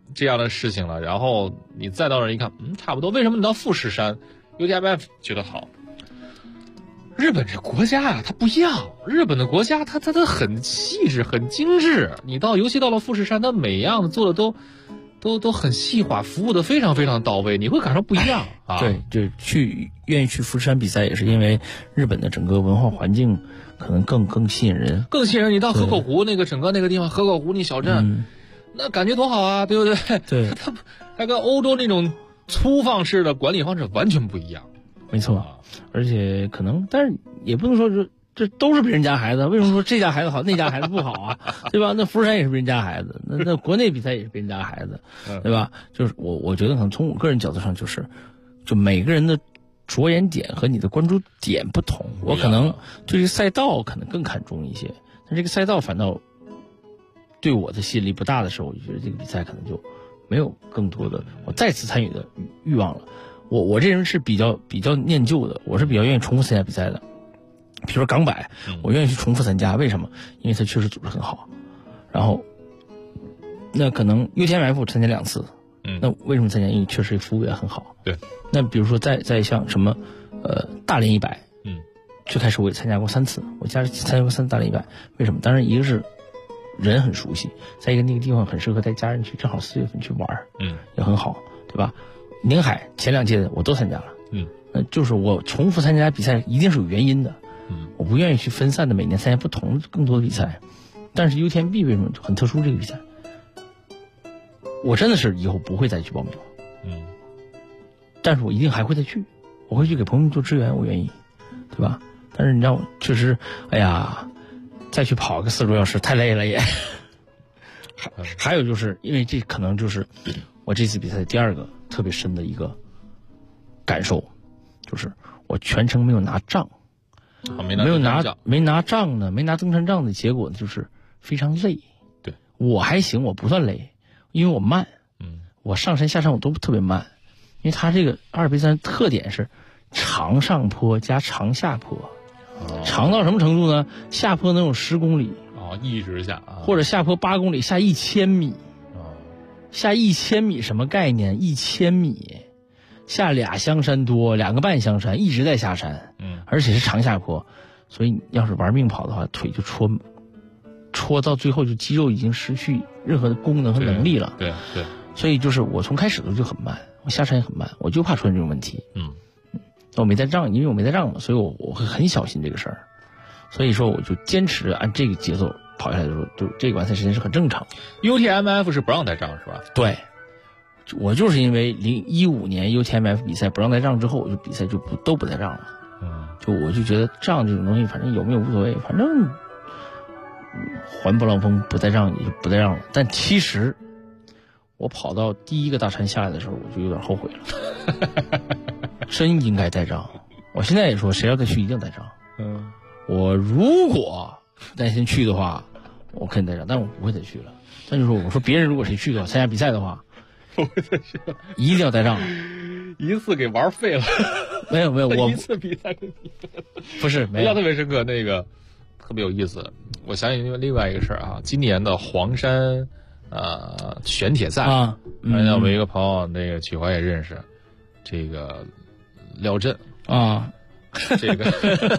Speaker 6: 这样的事情了，然后你再到那儿一看，差不多。为什么你到富士山 UTMF 觉得好？日本这国家啊，它不一样。日本的国家它很细致，很精致。尤其到了富士山，它每样的做的都很细化，服务的非常非常到位，你会感受不一样啊。
Speaker 3: 对，就愿意去富士山比赛，也是因为日本的整个文化环境可能更吸引人。
Speaker 6: 更吸引人。你到河口湖整个那个地方，河口湖那小镇，那感觉多好啊，对不对？
Speaker 3: 对，
Speaker 6: 它跟欧洲那种粗放式的管理方式完全不一样。
Speaker 3: 没错，而且可能，但是也不能说这都是别人家孩子。为什么说这家孩子好，那家孩子不好啊？对吧？那福山也是别人家孩子，那国内比赛也是别人家孩子，对吧？就是我觉得可能从我个人角度上，就每个人的着眼点和你的关注点不同。我可能对这个赛道可能更看重一些，但这个赛道反倒对我的吸引力不大的时候，我就觉得这个比赛可能就没有更多的我再次参与的欲望了。我这人是比较念旧的，我是比较愿意重复参加比赛的。比如说港百，我愿意去重复参加，为什么？因为它确实组织很好。然后，那可能 UTMF 参加2次，那为什么参加？因为确实服务也很好。
Speaker 6: 对。
Speaker 3: 那比如说在像什么大连100，最开始我也参加过3次，我家参加过3次大连100，为什么？当然一个是人很熟悉，再一个那个地方很适合带家人去，正好4月份去玩，也很好，对吧？宁海前2届的我都参加了，那就是我重复参加比赛一定是有原因的，我不愿意去分散的每年参加不同更多的比赛。但是 UTMB 为什么很特殊？这个比赛我真的是以后不会再去报名了，但是我一定还会再去，我会去给朋友做支援，我愿意，对吧？但是你让我确实，哎呀，再去跑个40多小时太累了也。还有就是因为这可能就是我这次比赛第2个特别深的一个感受，就是我全程没有拿杖，没拿杖呢，没拿登山杖的结果就是非常累。
Speaker 6: 对，
Speaker 3: 我还行，我不算累，因为我慢，我上山下山我都特别慢，因为它这个阿尔卑斯山特点是长上坡加长下坡，长到什么程度呢？下坡能有10公里，
Speaker 6: 一直下，
Speaker 3: 或者下坡8公里，下1000米。下1000米什么概念？1000米，下2香山多，2个半香山，一直在下山，而且是长下坡，所以要是玩命跑的话，腿就戳到最后，就肌肉已经失去任何的功能和能力了。
Speaker 6: 对，
Speaker 3: 所以就是我从开始的时候就很慢，我下山也很慢，我就怕出现这种问题。我没带杖，因为我没带杖嘛，所以我会很小心这个事儿。所以说我就坚持按这个节奏跑下来的时候，就这个完赛时间是很正常。
Speaker 6: UTMF 是不让带杖是吧？
Speaker 3: 对，我就是因为2015年 UTMF 比赛不让带杖之后，我就比赛就都不带杖了。就我就觉得杖这种东西，反正有没有无所谓，反正环勃朗峰不带杖也就不带杖了。但其实我跑到第1个大山下来的时候，我就有点后悔了，真应该带杖。我现在也说，谁要再去一定带杖。我如果担心去的话，我肯定带杖，但我不会再去了。但就是我说别人如果谁去的话，参加比赛的话，
Speaker 6: 不会再去了，
Speaker 3: 一定要带杖。
Speaker 6: 一次给玩废了。
Speaker 3: 没有，我
Speaker 6: 一次比赛给你
Speaker 3: 不是没有。
Speaker 6: 印象特别深刻，那个特别有意思。我想起另外一个事儿啊，今年的黄山选铁赛啊，我们一个朋友那个曲华也认识，这个廖震
Speaker 3: 啊。
Speaker 6: 这个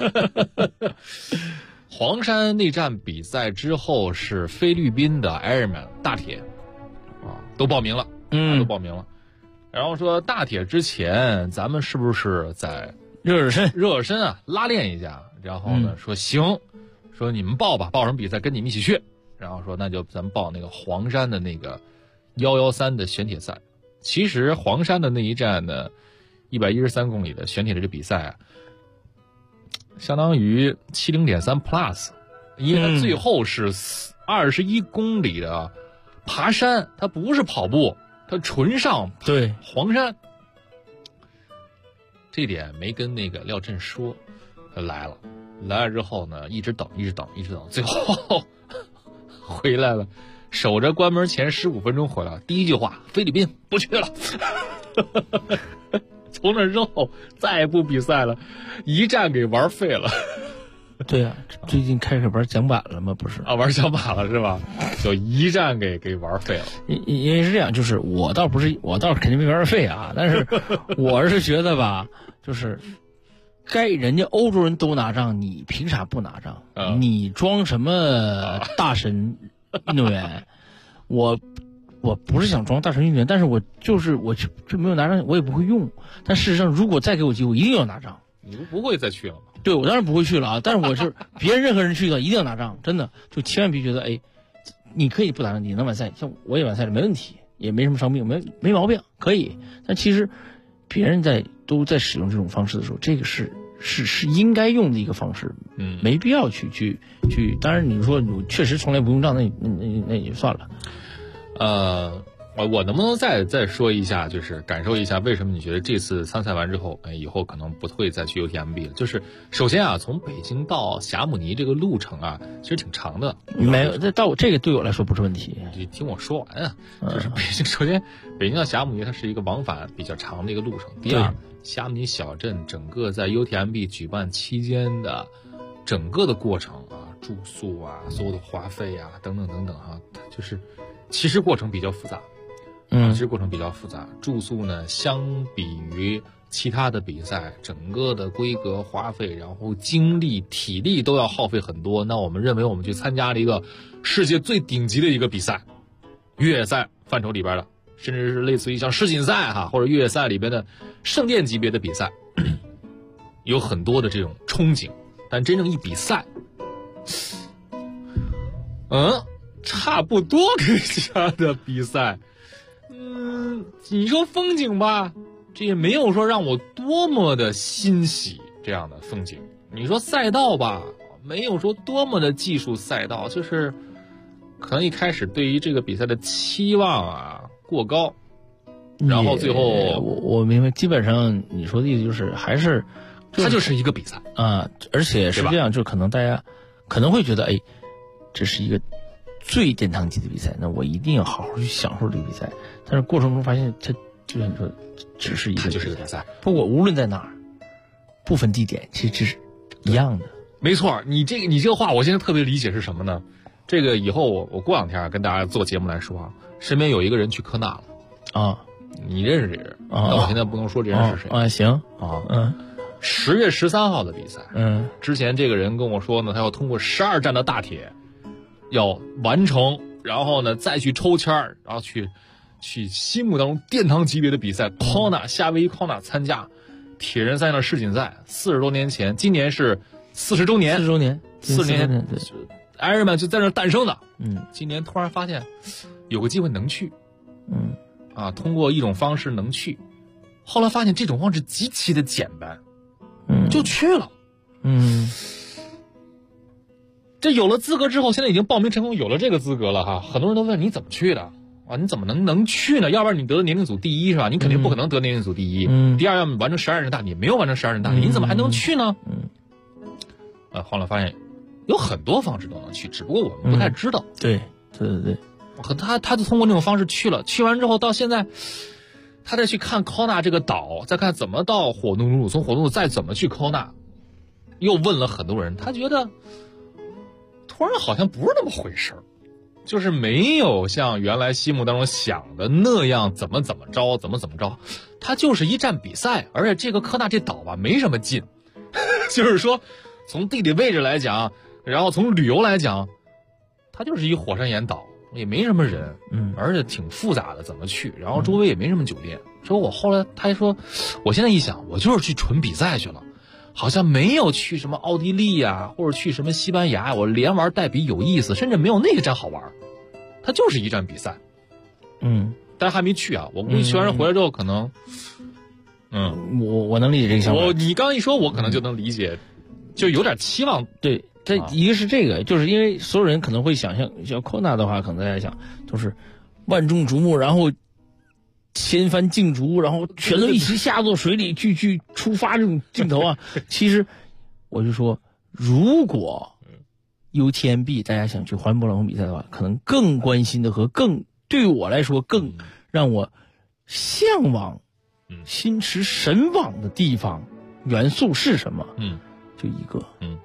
Speaker 6: 黄山内战比赛之后是菲律宾的 Ironman 大铁都报名了，都报名了。然后说大铁之前咱们是不是在
Speaker 3: 热
Speaker 6: 身啊拉练一下？然后呢说行，说你们报吧，报什么比赛跟你们一起去。然后说那就咱们报那个黄山的那个113的选铁赛。其实黄山的那一站呢，113公里的选铁的这比赛啊，相当于70.3 plus， 因为它最后是21公里的爬山，它不是跑步，它纯上
Speaker 3: 对
Speaker 6: 黄山。这点没跟那个廖震说，他来了之后呢，一直等，最后回来了，守着关门前15分钟回来了。第一句话，菲律宾不去了。从那之后再也不比赛了，一站给玩废了。
Speaker 3: 对啊，最近开始玩桨板了吗？不是
Speaker 6: 啊，玩桨板了是吧？就一战给玩废了。
Speaker 3: 因为是这样，就是我倒肯定没玩废啊，但是我是觉得吧，就是人家欧洲人都拿账，你凭啥不拿账？你装什么大神运动员？我不是想装大神运动员，但是我就没有拿账，我也不会用。但事实上，如果再给我机会，我一定要拿账。
Speaker 6: 你不会再去了吗？
Speaker 3: 对，我当然不会去了啊！但是我是别人任何人去的，一定要拿账，真的，就千万别觉得你可以不拿账，你能完赛，像我也完赛了，没问题，也没什么伤病，没毛病，可以。但其实别人都在使用这种方式的时候，这个是应该用的一个方式，没必要去。当然你说你确实从来不用账，那也就算了。
Speaker 6: 我能不能再说一下，就是感受一下为什么你觉得这次参赛完之后，以后可能不会再去 UTMB 了？就是首先啊，从北京到霞姆尼这个路程啊，其实挺长的。
Speaker 3: 没有，这个对我来说不是问题。
Speaker 6: 你听我说完啊，就是首先北京到霞姆尼它是一个往返比较长的一个路程。第二，霞姆尼小镇整个在 UTMB 举办期间的整个的过程啊，住宿啊，所有的花费啊，等等等等啊，它就是其实过程比较复杂。其实过程比较复杂，住宿呢，相比于其他的比赛，整个的规格、花费，然后精力、体力都要耗费很多。那我们认为我们去参加了一个世界最顶级的一个比赛，越野赛范畴里边的，甚至是类似于像世锦赛或者越野赛里边的圣殿级别的比赛，有很多的这种憧憬。但真正一比赛，差不多跟其他的比赛。你说风景吧，这也没有说让我多么的欣喜这样的风景。你说赛道吧，没有说多么的技术赛道，就是可能一开始对于这个比赛的期望啊过高，然后最后
Speaker 3: 我明白，基本上你说的意思就是还是
Speaker 6: 它就是一个比赛
Speaker 3: 啊，而且是这样，就可能大家可能会觉得，这是一个最殿堂级的比赛，那我一定要好好去享受这个比赛。但是过程中发现，它就像你说，只是一个比赛。不过无论在哪儿，不分地点，其实这是一样的。
Speaker 6: 没错，你这个话，我现在特别理解是什么呢？这个以后我过两天跟大家做节目来说啊，身边有一个人去科纳了啊，你认识这人啊？但我现在不能说这人是谁
Speaker 3: 啊。行
Speaker 6: 啊，10月13号的比赛，之前这个人跟我说呢，他要通过12站的大铁要完成，然后呢再去抽签，然后去心目当中殿堂级别的比赛Kona 夏威夷 Kona 参加铁人三项的世锦赛。40多年前，今年是40周年
Speaker 3: ，40年前
Speaker 6: Ironman 就在那诞生的。今年突然发现有个机会能去，通过一种方式能去，后来发现这种方式极其的简单，就去了。这有了资格之后，现在已经报名成功，有了这个资格了哈。很多人都问你怎么去的啊？你怎么能去呢？要不然你得年龄组第一是吧？你肯定不可能得年龄组第一。第二，要么完成12人大体，没有完成12人大体，你怎么还能去呢？后来发现有很多方式都能去，只不过我们不太知道。
Speaker 3: 对。
Speaker 6: 他就通过那种方式去了，去完之后到现在，他再去看 Kona 这个岛，再看怎么到火奴鲁，从火奴鲁再怎么去 Kona， 又问了很多人，他觉得突然好像不是那么回事儿，就是没有像原来心目当中想的那样怎么着，它就是一站比赛，而且这个科纳这岛吧没什么劲，就是说从地理位置来讲，然后从旅游来讲，它就是一火山岩岛，也没什么人，而且挺复杂的，怎么去，然后周围也没什么酒店。说我后来他还说，我现在一想，我就是去纯比赛去了。好像没有去什么奥地利呀，或者去什么西班牙，我连玩带比有意思，甚至没有那个站好玩。它就是一站比赛，但还没去啊。我估计去完回来之后，可能，
Speaker 3: 我能理解这个想法。
Speaker 6: 你刚一说，我可能就能理解，就有点期望。
Speaker 3: 对，它一个是这个，就是因为所有人可能会想象，像 Kona 的话，可能大家想都是万众瞩目，然后千帆竞逐，然后全都一起下到水里去出发这种镜头啊。其实我就说，如果 UTMB 大家想去环勃朗峰比赛的话，可能更关心的和更对我来说更让我向往、心驰神往的地方元素是什么？就一个，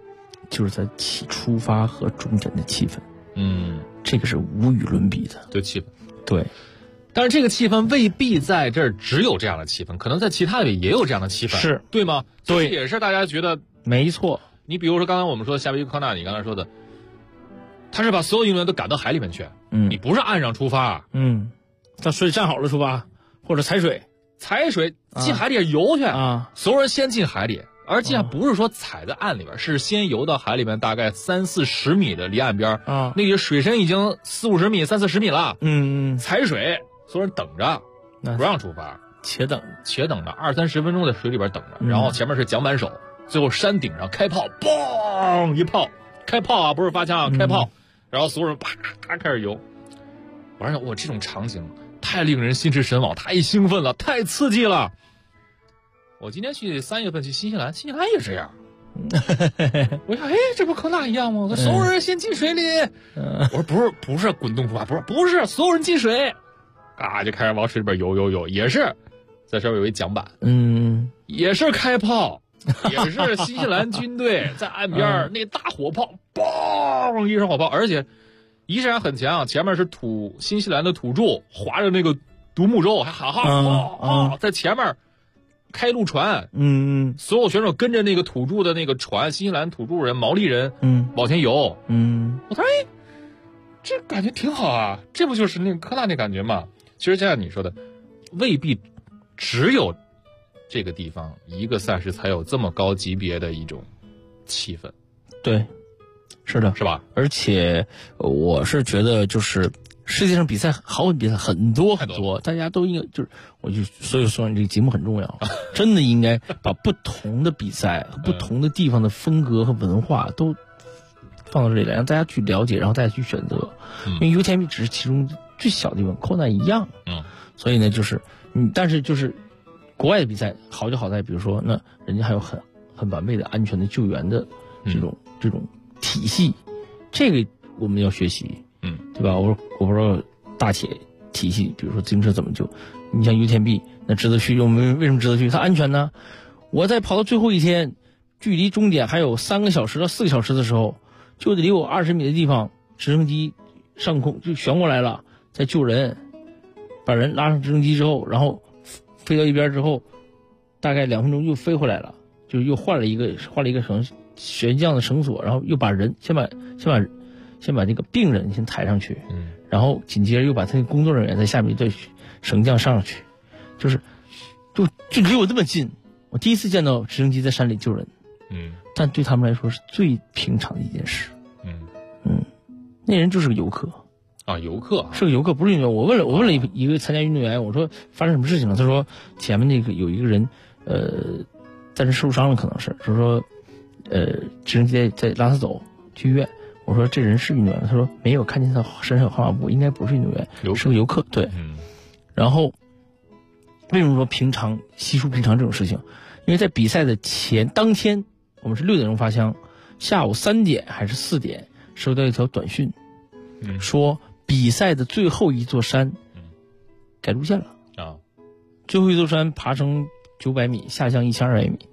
Speaker 3: 就是在出发和终点的气氛。这个是无与伦比的。
Speaker 6: 对气氛，
Speaker 3: 对。
Speaker 6: 但是这个气氛未必在这儿只有这样的气氛，可能在其他里也有这样的气氛，
Speaker 3: 是
Speaker 6: 对吗？
Speaker 3: 对，
Speaker 6: 这也是大家觉得
Speaker 3: 没错。
Speaker 6: 你比如说刚才我们说夏威夷科纳，你刚才说的，他是把所有运动员都赶到海里面去，你不是岸上出发，
Speaker 3: 在水里站好了出发，或者踩水
Speaker 6: 进海里游去
Speaker 3: 啊，
Speaker 6: 所有人先进海里，而且不是说踩在岸里边，是先游到海里面大概30-40米的离岸边
Speaker 3: 啊，
Speaker 6: 那个水深已经40-50米、30-40米了，踩水，所有人等着，不让出发，
Speaker 3: 且等
Speaker 6: 着20-30分钟在水里边等着，然后前面是桨板手，最后山顶上开炮，嘣一炮，开炮啊，不是发枪啊，开炮，然后所有人啪开始游。我说哇，这种场景太令人心驰神往，太兴奋了，太刺激了。我今天去3月份去新西兰也这样。我说这不科纳一样吗？所有人先进水里。我说不是滚动出发，不是所有人进水，就开始往水里边游，也是在上面有一桨板，也是开炮，也是新西兰军队在岸边那大火炮，嘣一声火炮，而且仪式感很强，前面是新西兰的土著划着那个独木舟，还喊号，在前面开路船，所有选手跟着那个土著的那个船，新西兰土著人、毛利人，往前游，我说这感觉挺好啊，这不就是那个科纳那感觉吗？其实就像你说的，未必只有这个地方一个赛事才有这么高级别的一种气氛，
Speaker 3: 对。是的，
Speaker 6: 是吧？
Speaker 3: 而且我是觉得，就是世界上比赛好比赛很多很多，大家都应该所以说你这个节目很重要，真的应该把不同的比赛和不同的地方的风格和文化都放到这里来，让大家去了解，然后大家去选择。因为 UTMB 只是其中最小的地方，Kona一样。所以呢，就是但是就是国外的比赛好就好在，比如说那人家还有很完备的安全的救援的这种体系，这个我们要学习，对吧？我不知道大铁体系，比如说自行车怎么救，你像 UTMB 那值得去，我们为什么值得去？它安全呢？我在跑到最后一天，距离终点还有3个小时到4个小时的时候，就得离我20米的地方，直升机上空就旋过来了，在救人，把人拉上直升机之后，然后飞到一边之后，大概2分钟又飞回来了，就是又换了一个悬降的绳索，然后又把人先把这个病人先抬上去，然后紧接着又把他的工作人员在下面再绳降上去，就离我这么近。我第一次见到直升机在山里救人，但对他们来说是最平常的一件事。那人就是个游客
Speaker 6: 啊，游客
Speaker 3: 是个游客，不是运动员。我问了一个参加运动员，我说发生什么事情了？他说前面那个有一个人但是受伤了，可能是就是说直升机在拉他走去医院。我说这人是运动员？他说没有看见他身上有号码布，应该不是运动员，是个游客。对，然后为什么说稀疏平常这种事情？因为在比赛的当天，我们是6点钟发枪，下午3点还是4点收到一条短讯，说比赛的最后一座山改路线了啊，最后一座山爬升900米，下降1200米。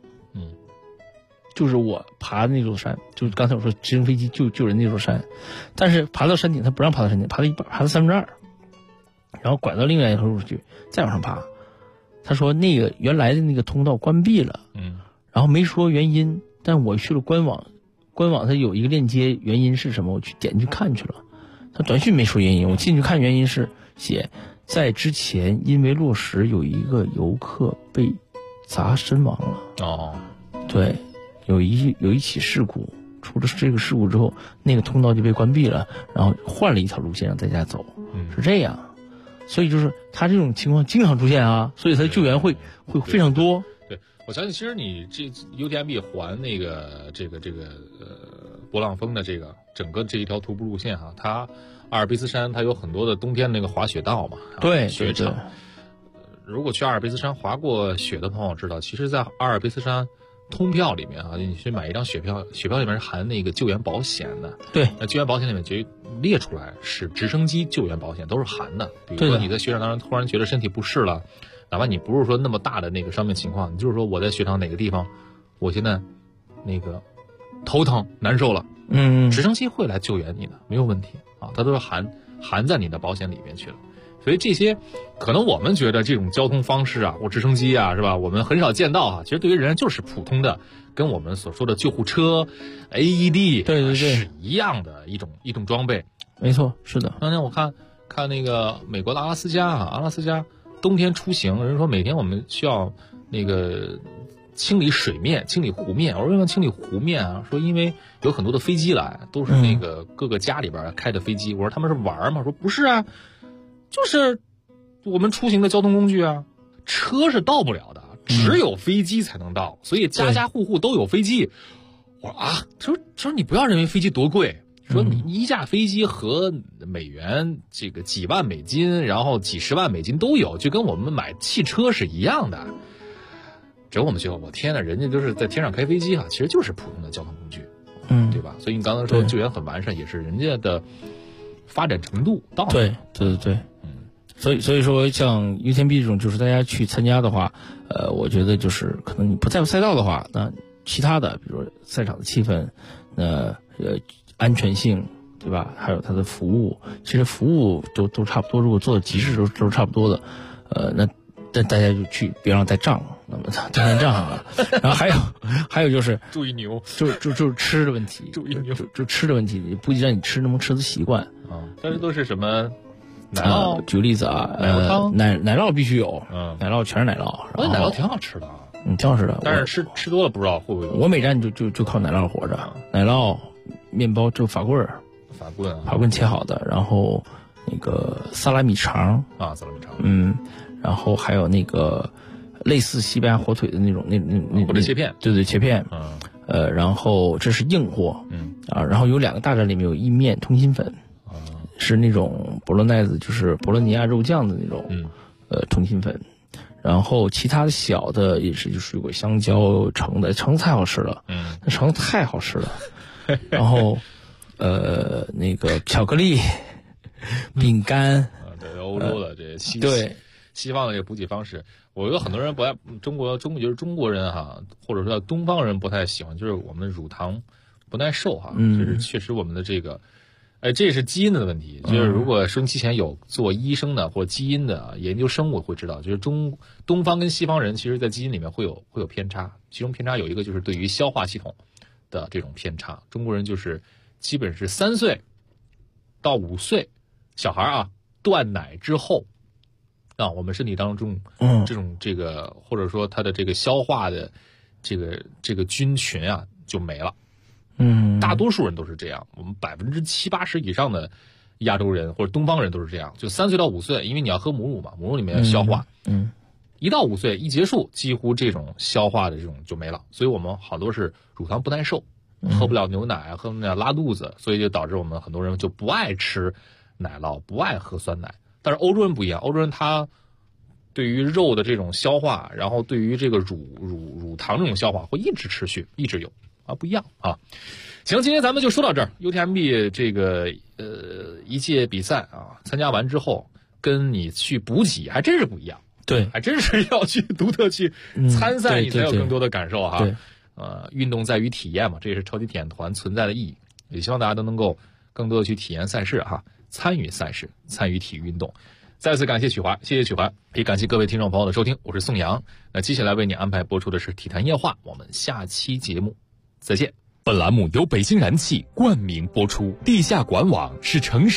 Speaker 3: 就是我爬的那座山，就是刚才我说直升飞机救人那座山，但是爬到山顶他不让爬到山顶，爬到一半，爬到2/3，然后拐到另外一条路去，再往上爬。他说那个原来的那个通道关闭了，然后没说原因，但我去了官网它有一个链接，原因是什么？我去点进去看去了，他短讯没说原因，我进去看原因是写在之前因为落石有一个游客被砸身亡了。哦，对。有一起事故，出了这个事故之后，那个通道就被关闭了，然后换了一条路线让大家走，是这样。所以就是他这种情况经常出现啊，所以他的救援会非常多。
Speaker 6: 对，我相信其实你这 UTMB 环那个勃朗峰的整个这一条徒步路线哈，它阿尔卑斯山它有很多的冬天那个滑雪道嘛，
Speaker 3: 对，
Speaker 6: 雪场。如果去阿尔卑斯山滑过雪的朋友知道，其实在阿尔卑斯山通票里面啊，你去买一张雪票，雪票里面是含那个救援保险的。
Speaker 3: 对，
Speaker 6: 那救援保险里面就列出来是直升机救援保险，都是含的。比如说你在雪场当中突然觉得身体不适了，哪怕你不是说那么大的那个伤病情况，你就是说我在雪场哪个地方，我现在那个头疼难受了，直升机会来救援你的，没有问题啊，它都是含在你的保险里面去了。所以这些可能我们觉得这种交通方式啊，或直升机啊，是吧？我们很少见到啊，其实对于人就是普通的，跟我们所说的救护车、AED
Speaker 3: 对
Speaker 6: 是一样的一种装备。
Speaker 3: 没错，是的。
Speaker 6: 当年我看那个美国的阿拉斯加冬天出行，人说每天我们需要那个清理水面、清理湖面。我说为什么清理湖面啊？说因为有很多的飞机来，都是那个各个家里边开的飞机。我说他们是玩吗？说不是啊，就是我们出行的交通工具啊。车是到不了的，只有飞机才能到，所以家家户户都有飞机。我说啊，说你不要认为飞机多贵。说你一架飞机和美元这个几万美金，然后几十万美金都有，就跟我们买汽车是一样的。只有我们觉得，我天哪，人家就是在天上开飞机其实就是普通的交通工具，对吧？所以你刚才说救援很完善，也是人家的发展程度到了。
Speaker 3: 对。所以说像 UTMB 这种，就是大家去参加的话，我觉得就是可能你不在乎赛道的话，那其他的，比如说赛场的气氛，安全性，对吧？还有它的服务，其实服务都差不多。如果做的极致都是差不多的，那大家就去，别让带账，那么带账了。然后还有就是
Speaker 6: 注意牛，
Speaker 3: 就是吃的问题，
Speaker 6: 注意牛，
Speaker 3: 就吃的问题，不让你吃能不能吃的习惯
Speaker 6: 啊。但是都是什么奶酪？
Speaker 3: 举个例子啊，
Speaker 6: 奶酪汤，
Speaker 3: 奶酪必须有，奶酪全是奶酪。
Speaker 6: 我觉得奶酪挺好吃的，
Speaker 3: 挺好吃的。
Speaker 6: 但是吃多了不知道会不会。
Speaker 3: 我每站就靠奶酪活着，奶酪。面包就法棍切好的，然后那个萨拉米肠，然后还有那个类似西班牙火腿的那种
Speaker 6: 或者切片，
Speaker 3: 对切片，然后这是硬货，然后有2个大站里面有意面、通心粉，是那种博洛奈子，就是博洛尼亚肉酱的那种，通心粉，然后其他的小的也是就水果、香蕉、橙太好吃了，橙太好吃了。然后，那个巧克力、饼干，
Speaker 6: 对欧洲的这西方的这个补给方式，我觉得很多人不爱中国就是中国人或者说东方人不太喜欢，就是我们乳糖不耐受就是确实我们的这个，这是基因的问题。就是如果收音机前有做医生的或者基因的研究生物会知道，就是东方跟西方人其实在基因里面会有偏差，其中偏差有一个就是对于消化系统的这种偏差。中国人就是基本是3岁到5岁小孩断奶之后我们身体当中这个或者说他的这个消化的这个菌群就没了。大多数人都是这样，我们70-80%以上的亚洲人或者东方人都是这样，就3岁到5岁，因为你要喝母乳嘛，母乳里面消化，1到5岁一结束，几乎这种消化的这种就没了，所以我们好多是乳糖不耐受，喝不了牛奶，喝不了拉肚子，所以就导致我们很多人就不爱吃奶酪，不爱喝酸奶。但是欧洲人不一样，欧洲人他对于肉的这种消化，然后对于这个乳糖这种消化会一直持续，一直有不一样行，今天咱们就说到这儿。UTMB 这个一届比赛参加完之后，跟你去补给还真是不一样。
Speaker 3: 对，
Speaker 6: 还真是要去独特去参赛，你才有更多的感受
Speaker 3: 对，
Speaker 6: 运动在于体验嘛，这也是超级体验团存在的意义。也希望大家都能够更多的去体验赛事参与赛事，参与体育运动。再次感谢曲华，谢谢曲华，也感谢各位听众朋友的收听，我是宋阳。那接下来为你安排播出的是体坛夜话，我们下期节目再见。
Speaker 4: 本栏目由北京燃气冠名播出，地下管网是城市